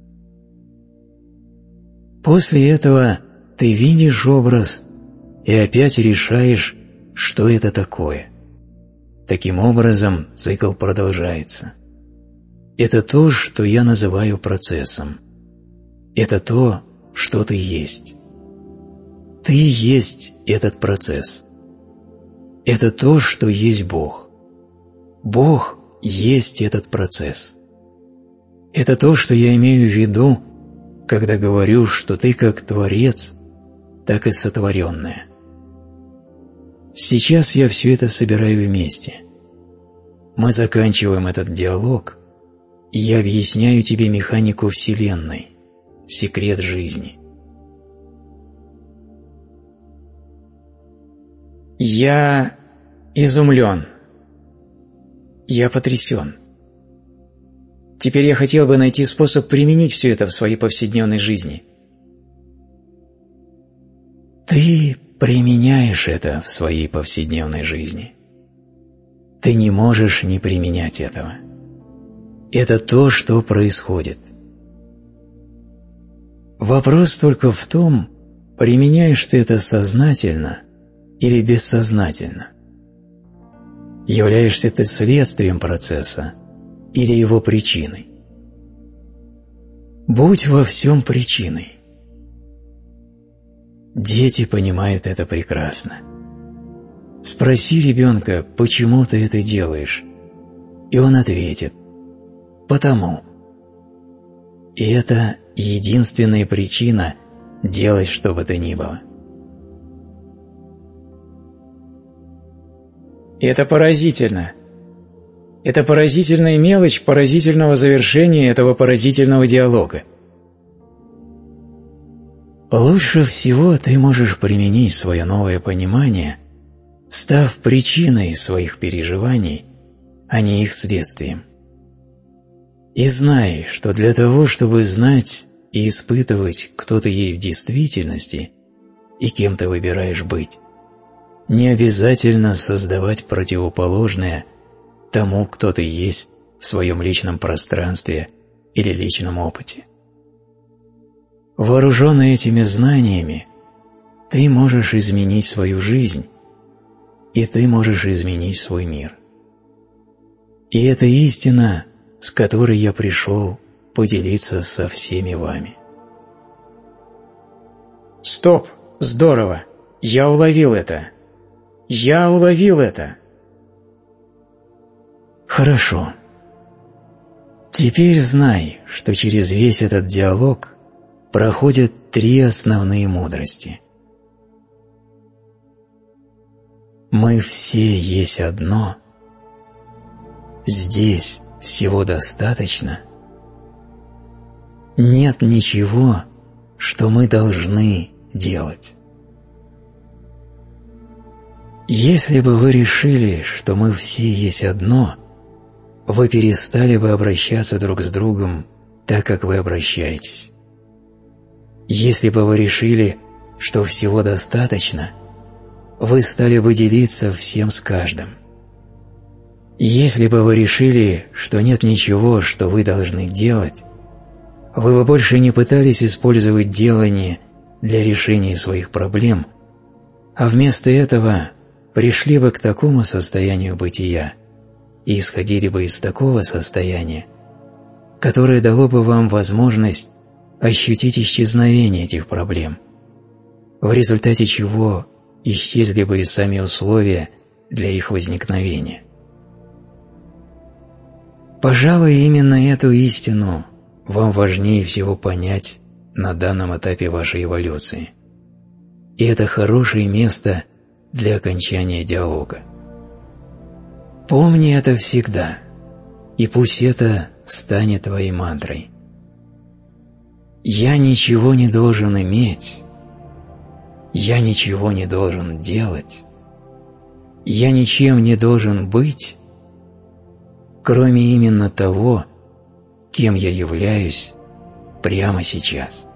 После этого ты видишь образ и опять решаешь, что это такое. Таким образом, цикл продолжается. Это то, что я называю процессом. Это то, что ты есть. Ты есть этот процесс. Это то, что есть Бог. Бог есть этот процесс. Это то, что я имею в виду, когда говорю, что ты как Творец, так и сотворенное. Сейчас я все это собираю вместе. Мы заканчиваем этот диалог, и я объясняю тебе механику Вселенной, секрет жизни. Я изумлен. Я потрясен. Теперь я хотел бы найти способ применить все это в своей повседневной жизни. Ты применяешь это в своей повседневной жизни. Ты не можешь не применять этого. Это то, что происходит. Вопрос только в том, применяешь ты это сознательно или бессознательно. Являешься ты следствием процесса или его причиной. Будь во всем причиной. Дети понимают это прекрасно. Спроси ребенка, почему ты это делаешь, и он ответит: потому. И это единственная причина делать что бы то ни было. Это поразительно. Это поразительная мелочь поразительного завершения этого поразительного диалога. Лучше всего ты можешь применить свое новое понимание, став причиной своих переживаний, а не их следствием. И знай, что для того, чтобы знать и испытывать, кто ты есть в действительности и кем ты выбираешь быть, не обязательно создавать противоположное тому, кто ты есть в своем личном пространстве или личном опыте. Вооруженный этими знаниями, ты можешь изменить свою жизнь, и ты можешь изменить свой мир. И это истина, с которой я пришел поделиться со всеми вами. Стоп! Здорово! Я уловил это! Я уловил это! Хорошо. Теперь знай, что через весь этот диалог проходят 3 основные мудрости. Мы все есть одно. Здесь всего достаточно. Нет ничего, что мы должны делать. Если бы вы решили, что мы все есть одно, вы перестали бы обращаться друг с другом так, как вы обращаетесь. Если бы вы решили, что всего достаточно, вы стали бы делиться всем с каждым. Если бы вы решили, что нет ничего, что вы должны делать, вы бы больше не пытались использовать делание для решения своих проблем, а вместо этого пришли бы к такому состоянию бытия и исходили бы из такого состояния, которое дало бы вам возможность ощутить исчезновение этих проблем, в результате чего исчезли бы и сами условия для их возникновения. Пожалуй, именно эту истину вам важнее всего понять на данном этапе вашей эволюции. И это хорошее место для окончания диалога. Помни это всегда, и пусть это станет твоей мантрой. Я ничего не должен иметь, я ничего не должен делать, я ничем не должен быть, кроме именно того, кем я являюсь прямо сейчас.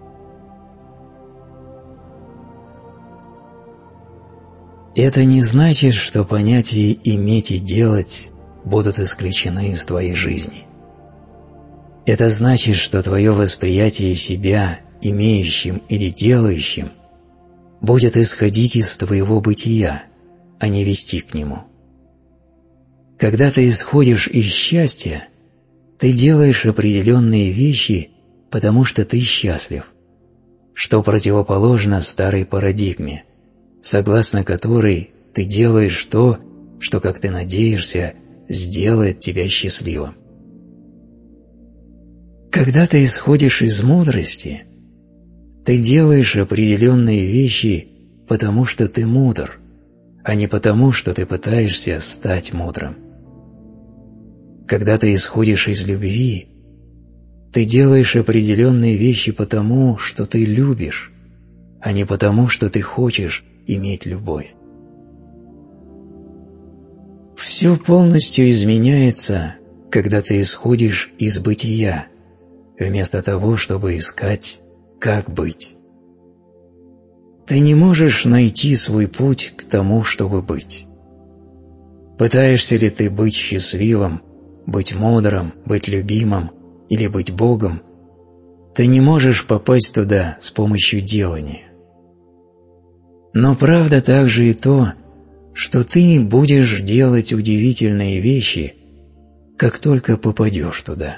Это не значит, что понятия «иметь» и «делать» будут исключены из твоей жизни. Это значит, что твое восприятие себя имеющим или делающим будет исходить из твоего бытия, а не вести к нему. Когда ты исходишь из счастья, ты делаешь определенные вещи, потому что ты счастлив, что противоположно старой парадигме, согласно которой ты делаешь то, что, как ты надеешься, сделает тебя счастливым. Когда ты исходишь из мудрости, ты делаешь определенные вещи, потому что ты мудр, а не потому, что ты пытаешься стать мудрым. Когда ты исходишь из любви, ты делаешь определенные вещи потому, что ты любишь, а не потому, что ты хочешь иметь любовь. Все полностью изменяется, когда ты исходишь из бытия, вместо того, чтобы искать, как быть. Ты не можешь найти свой путь к тому, чтобы быть. Пытаешься ли ты быть счастливым, быть мудрым, быть любимым или быть Богом, ты не можешь попасть туда с помощью делания. Но правда также и то, что ты будешь делать удивительные вещи, как только попадешь туда.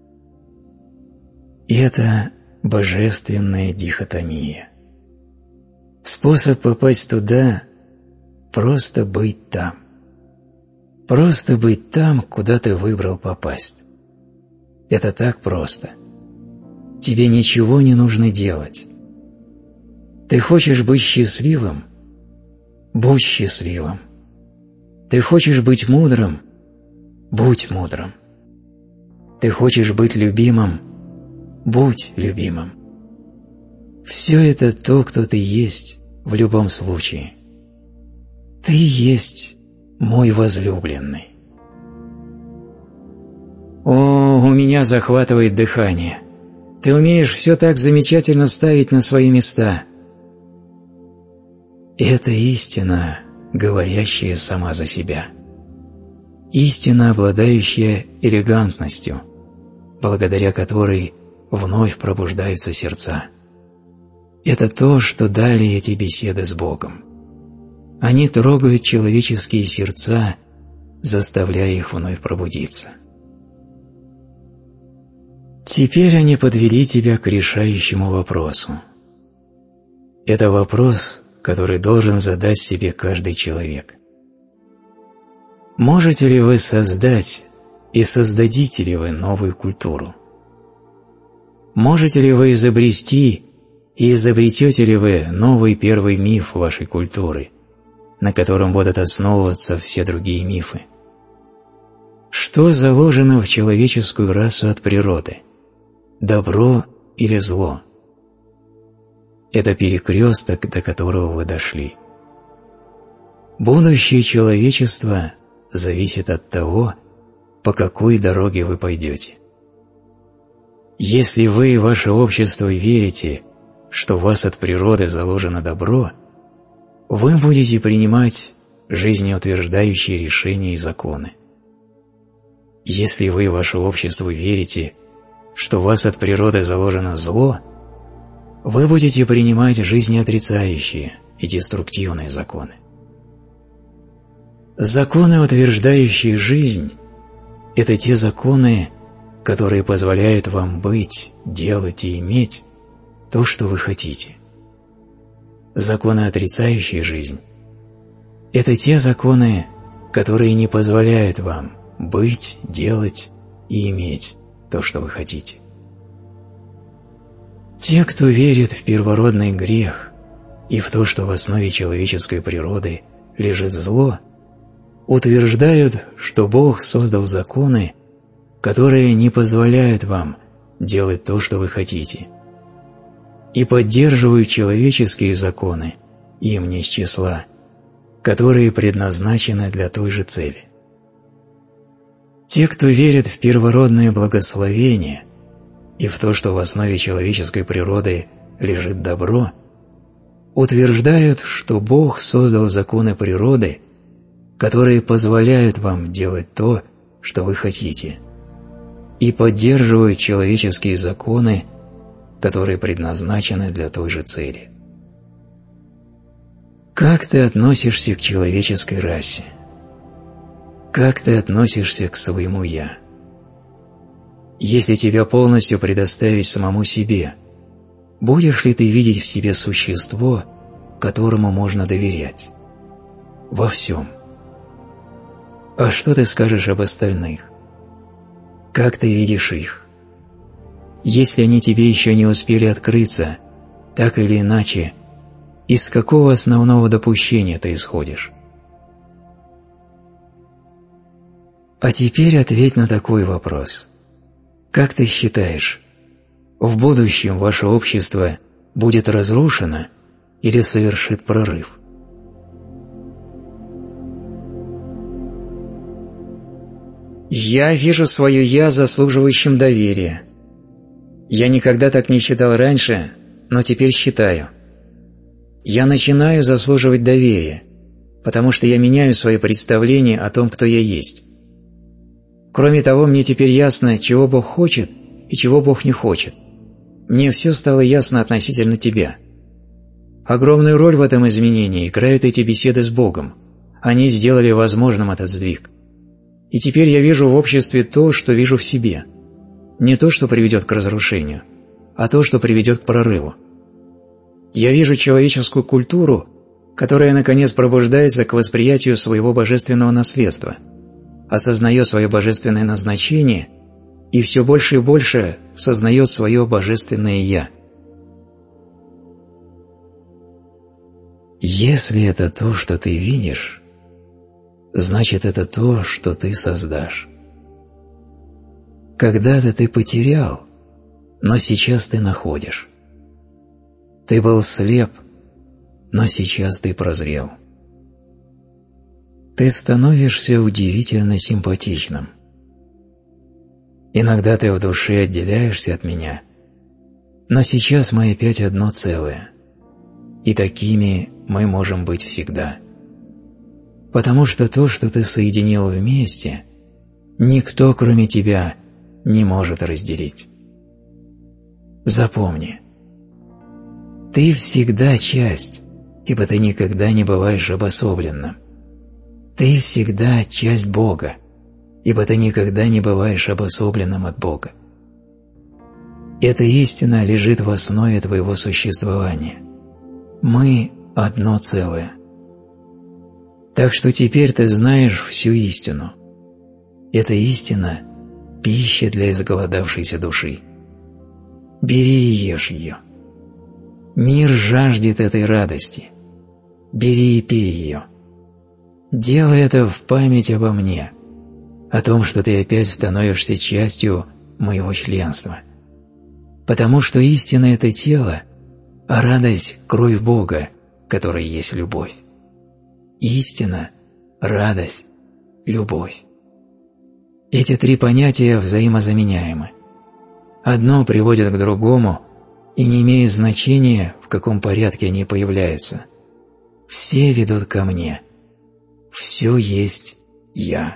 И это божественная дихотомия. Способ попасть туда – просто быть там. Просто быть там, куда ты выбрал попасть. Это так просто. Тебе ничего не нужно делать. Ты хочешь быть счастливым? Будь счастливым. Ты хочешь быть мудрым? Будь мудрым. Ты хочешь быть любимым? Будь любимым. Все это то, кто ты есть в любом случае. Ты есть мой возлюбленный. О, у меня захватывает дыхание. Ты умеешь все так замечательно ставить на свои места. Это истина, говорящая сама за себя. Истина, обладающая элегантностью, благодаря которой вновь пробуждаются сердца. Это то, что дали эти беседы с Богом. Они трогают человеческие сердца, заставляя их вновь пробудиться. Теперь они подвели тебя к решающему вопросу. Это вопрос, который должен задать себе каждый человек. Можете ли вы создать и создадите ли вы новую культуру? Можете ли вы изобрести и изобретете ли вы новый первый миф вашей культуры, на котором будут основываться все другие мифы? Что заложено в человеческую расу от природы? Добро или зло? Это перекресток, до которого вы дошли. Будущее человечества зависит от того, по какой дороге вы пойдете. Если вы и ваше общество верите, что в вас от природы заложено добро, вы будете принимать жизнеутверждающие решения и законы. Если вы и ваше общество верите, что в вас от природы заложено зло, вы будете принимать жизнеотрицающие и деструктивные законы. Законы, утверждающие жизнь, – это те законы, которые позволяют вам быть, делать и иметь то, что вы хотите. Законы, отрицающие жизнь – это те законы, которые не позволяют вам быть, делать и иметь то, что вы хотите. Те, кто верит в первородный грех и в то, что в основе человеческой природы лежит зло, утверждают, что Бог создал законы, которые не позволяют вам делать то, что вы хотите, и поддерживают человеческие законы, им не с числа, которые предназначены для той же цели. Те, кто верит в первородное благословение и в то, что в основе человеческой природы лежит добро, утверждают, что Бог создал законы природы, которые позволяют вам делать то, что вы хотите, и поддерживают человеческие законы, которые предназначены для той же цели. Как ты относишься к человеческой расе? Как ты относишься к своему «я»? Если тебя полностью предоставить самому себе, будешь ли ты видеть в себе существо, которому можно доверять? Во всем. А что ты скажешь об остальных? Как ты видишь их? Если они тебе еще не успели открыться, так или иначе, из какого основного допущения ты исходишь? А теперь ответь на такой вопрос. Как ты считаешь, в будущем ваше общество будет разрушено или совершит прорыв? Я вижу свое «я» заслуживающим доверия. Я никогда так не считал раньше, но теперь считаю. Я начинаю заслуживать доверия, потому что я меняю свои представления о том, кто я есть. Кроме того, мне теперь ясно, чего Бог хочет и чего Бог не хочет. Мне все стало ясно относительно тебя. Огромную роль в этом изменении играют эти беседы с Богом. Они сделали возможным этот сдвиг. И теперь я вижу в обществе то, что вижу в себе. Не то, что приведет к разрушению, а то, что приведет к прорыву. Я вижу человеческую культуру, которая наконец пробуждается к восприятию своего божественного наследства, осознает свое божественное назначение и все больше и больше сознает свое божественное «Я». Если это то, что ты видишь, значит, это то, что ты создашь. Когда-то ты потерял, но сейчас ты находишь. Ты был слеп, но сейчас ты прозрел. Ты становишься удивительно симпатичным. Иногда ты в душе отделяешься от меня, но сейчас мы опять одно целое, и такими мы можем быть всегда. Потому что то, что ты соединил вместе, никто, кроме тебя, не может разделить. Запомни, ты всегда часть, ибо ты никогда не бываешь обособленным. Ты всегда часть Бога, ибо ты никогда не бываешь обособленным от Бога. Эта истина лежит в основе твоего существования. Мы – одно целое. Так что теперь ты знаешь всю истину. Эта истина – пища для изголодавшейся души. Бери и ешь ее. Мир жаждет этой радости. Бери и пей ее. Делай это в память обо мне, о том, что ты опять становишься частью моего членства. Потому что истина – это тело, а радость – кровь Бога, который есть любовь. Истина, радость, любовь. Эти три понятия взаимозаменяемы. Одно приводит к другому, и не имеет значения, в каком порядке они появляются. Все ведут ко мне. Все есть Я.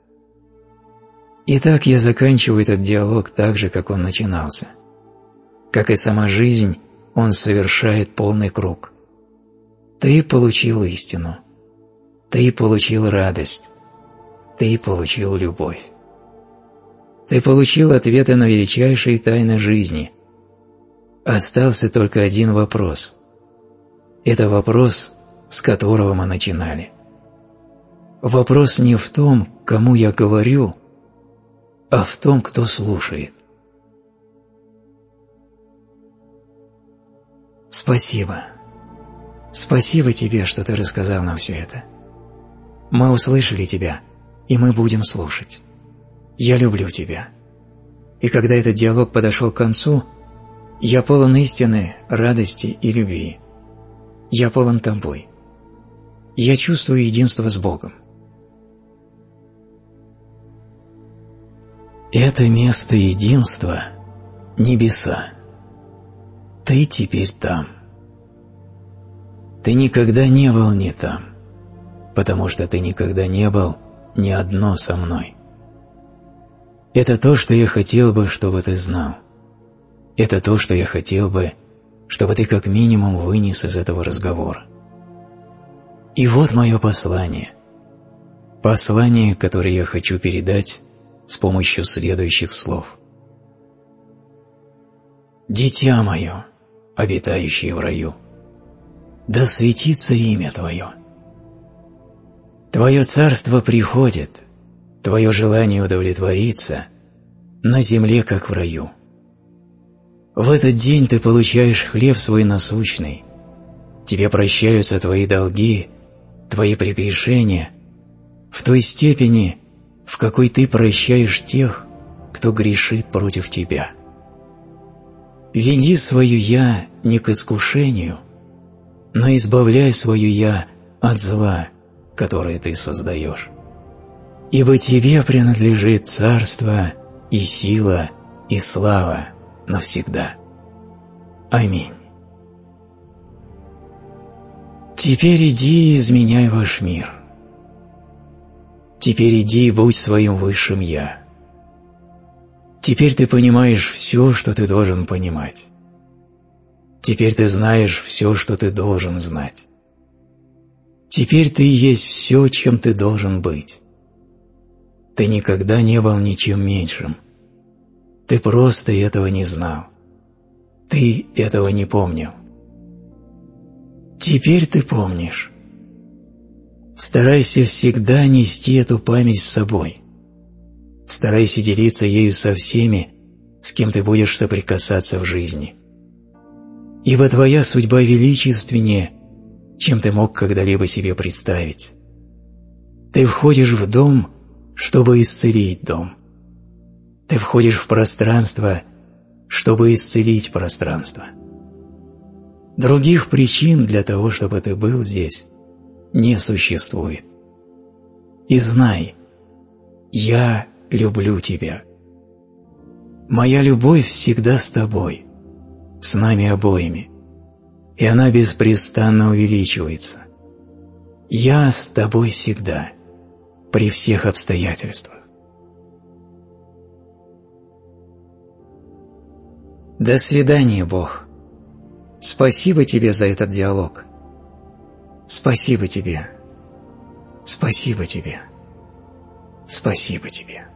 Итак, я заканчиваю этот диалог так же, как он начинался. Как и сама жизнь, он совершает полный круг. Ты получил истину. Ты получил радость. Ты получил любовь. Ты получил ответы на величайшие тайны жизни. Остался только один вопрос. Это вопрос, с которого мы начинали. Вопрос не в том, кому я говорю, а в том, кто слушает. Спасибо. Спасибо тебе, что ты рассказал нам все это. Мы услышали тебя, и мы будем слушать. Я люблю тебя. И когда этот диалог подошел к концу, я полон истины, радости и любви. Я полон тобой. Я чувствую единство с Богом. Это место единства – небеса. Ты теперь там. Ты никогда не был не там, потому что ты никогда не был ни одно со мной. Это то, что я хотел бы, чтобы ты знал. Это то, что я хотел бы, чтобы ты как минимум вынес из этого разговора. И вот мое послание. Послание, которое я хочу передать с помощью следующих слов. «Дитя мое, обитающее в раю, да светится имя Твое. Твое царство приходит, Твое желание удовлетворится на земле, как в раю. В этот день ты получаешь хлеб свой насущный, тебе прощаются твои долги, твои прегрешения в той степени, в какой ты прощаешь тех, кто грешит против тебя. Веди свою «я» не к искушению, но избавляй свою «я» от зла, которое ты создаешь. Ибо тебе принадлежит царство и сила и слава навсегда. Аминь. Теперь иди и изменяй ваш мир. Теперь иди и будь своим высшим «я». Теперь ты понимаешь все, что ты должен понимать. Теперь ты знаешь все, что ты должен знать. Теперь ты есть все, чем ты должен быть. Ты никогда не был ничем меньшим. Ты просто этого не знал. Ты этого не помнил. Теперь ты помнишь. Старайся всегда нести эту память с собой. Старайся делиться ею со всеми, с кем ты будешь соприкасаться в жизни. Ибо твоя судьба величественнее, чем ты мог когда-либо себе представить. Ты входишь в дом, чтобы исцелить дом. Ты входишь в пространство, чтобы исцелить пространство. Других причин для того, чтобы ты был здесь, не существует. И знай, я люблю тебя. Моя любовь всегда с тобой, с нами обоими, и она беспрестанно увеличивается. Я с тобой всегда, при всех обстоятельствах. До свидания, Бог. Спасибо тебе за этот диалог. Спасибо тебе. Спасибо тебе. Спасибо тебе.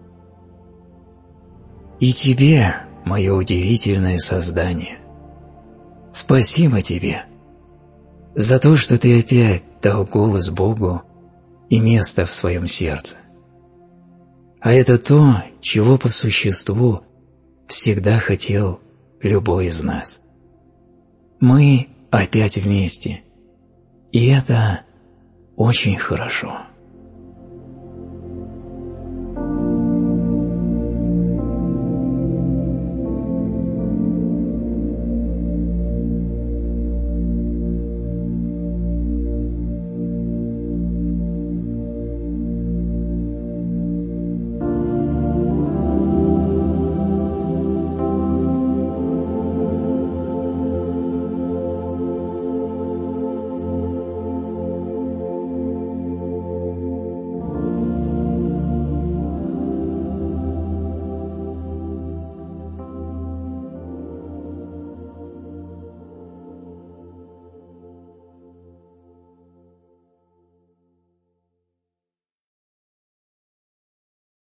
И тебе, мое удивительное создание, спасибо тебе за то, что ты опять дал голос Богу и место в своем сердце. А это то, чего по существу всегда хотел любой из нас. Мы опять вместе, и это очень хорошо.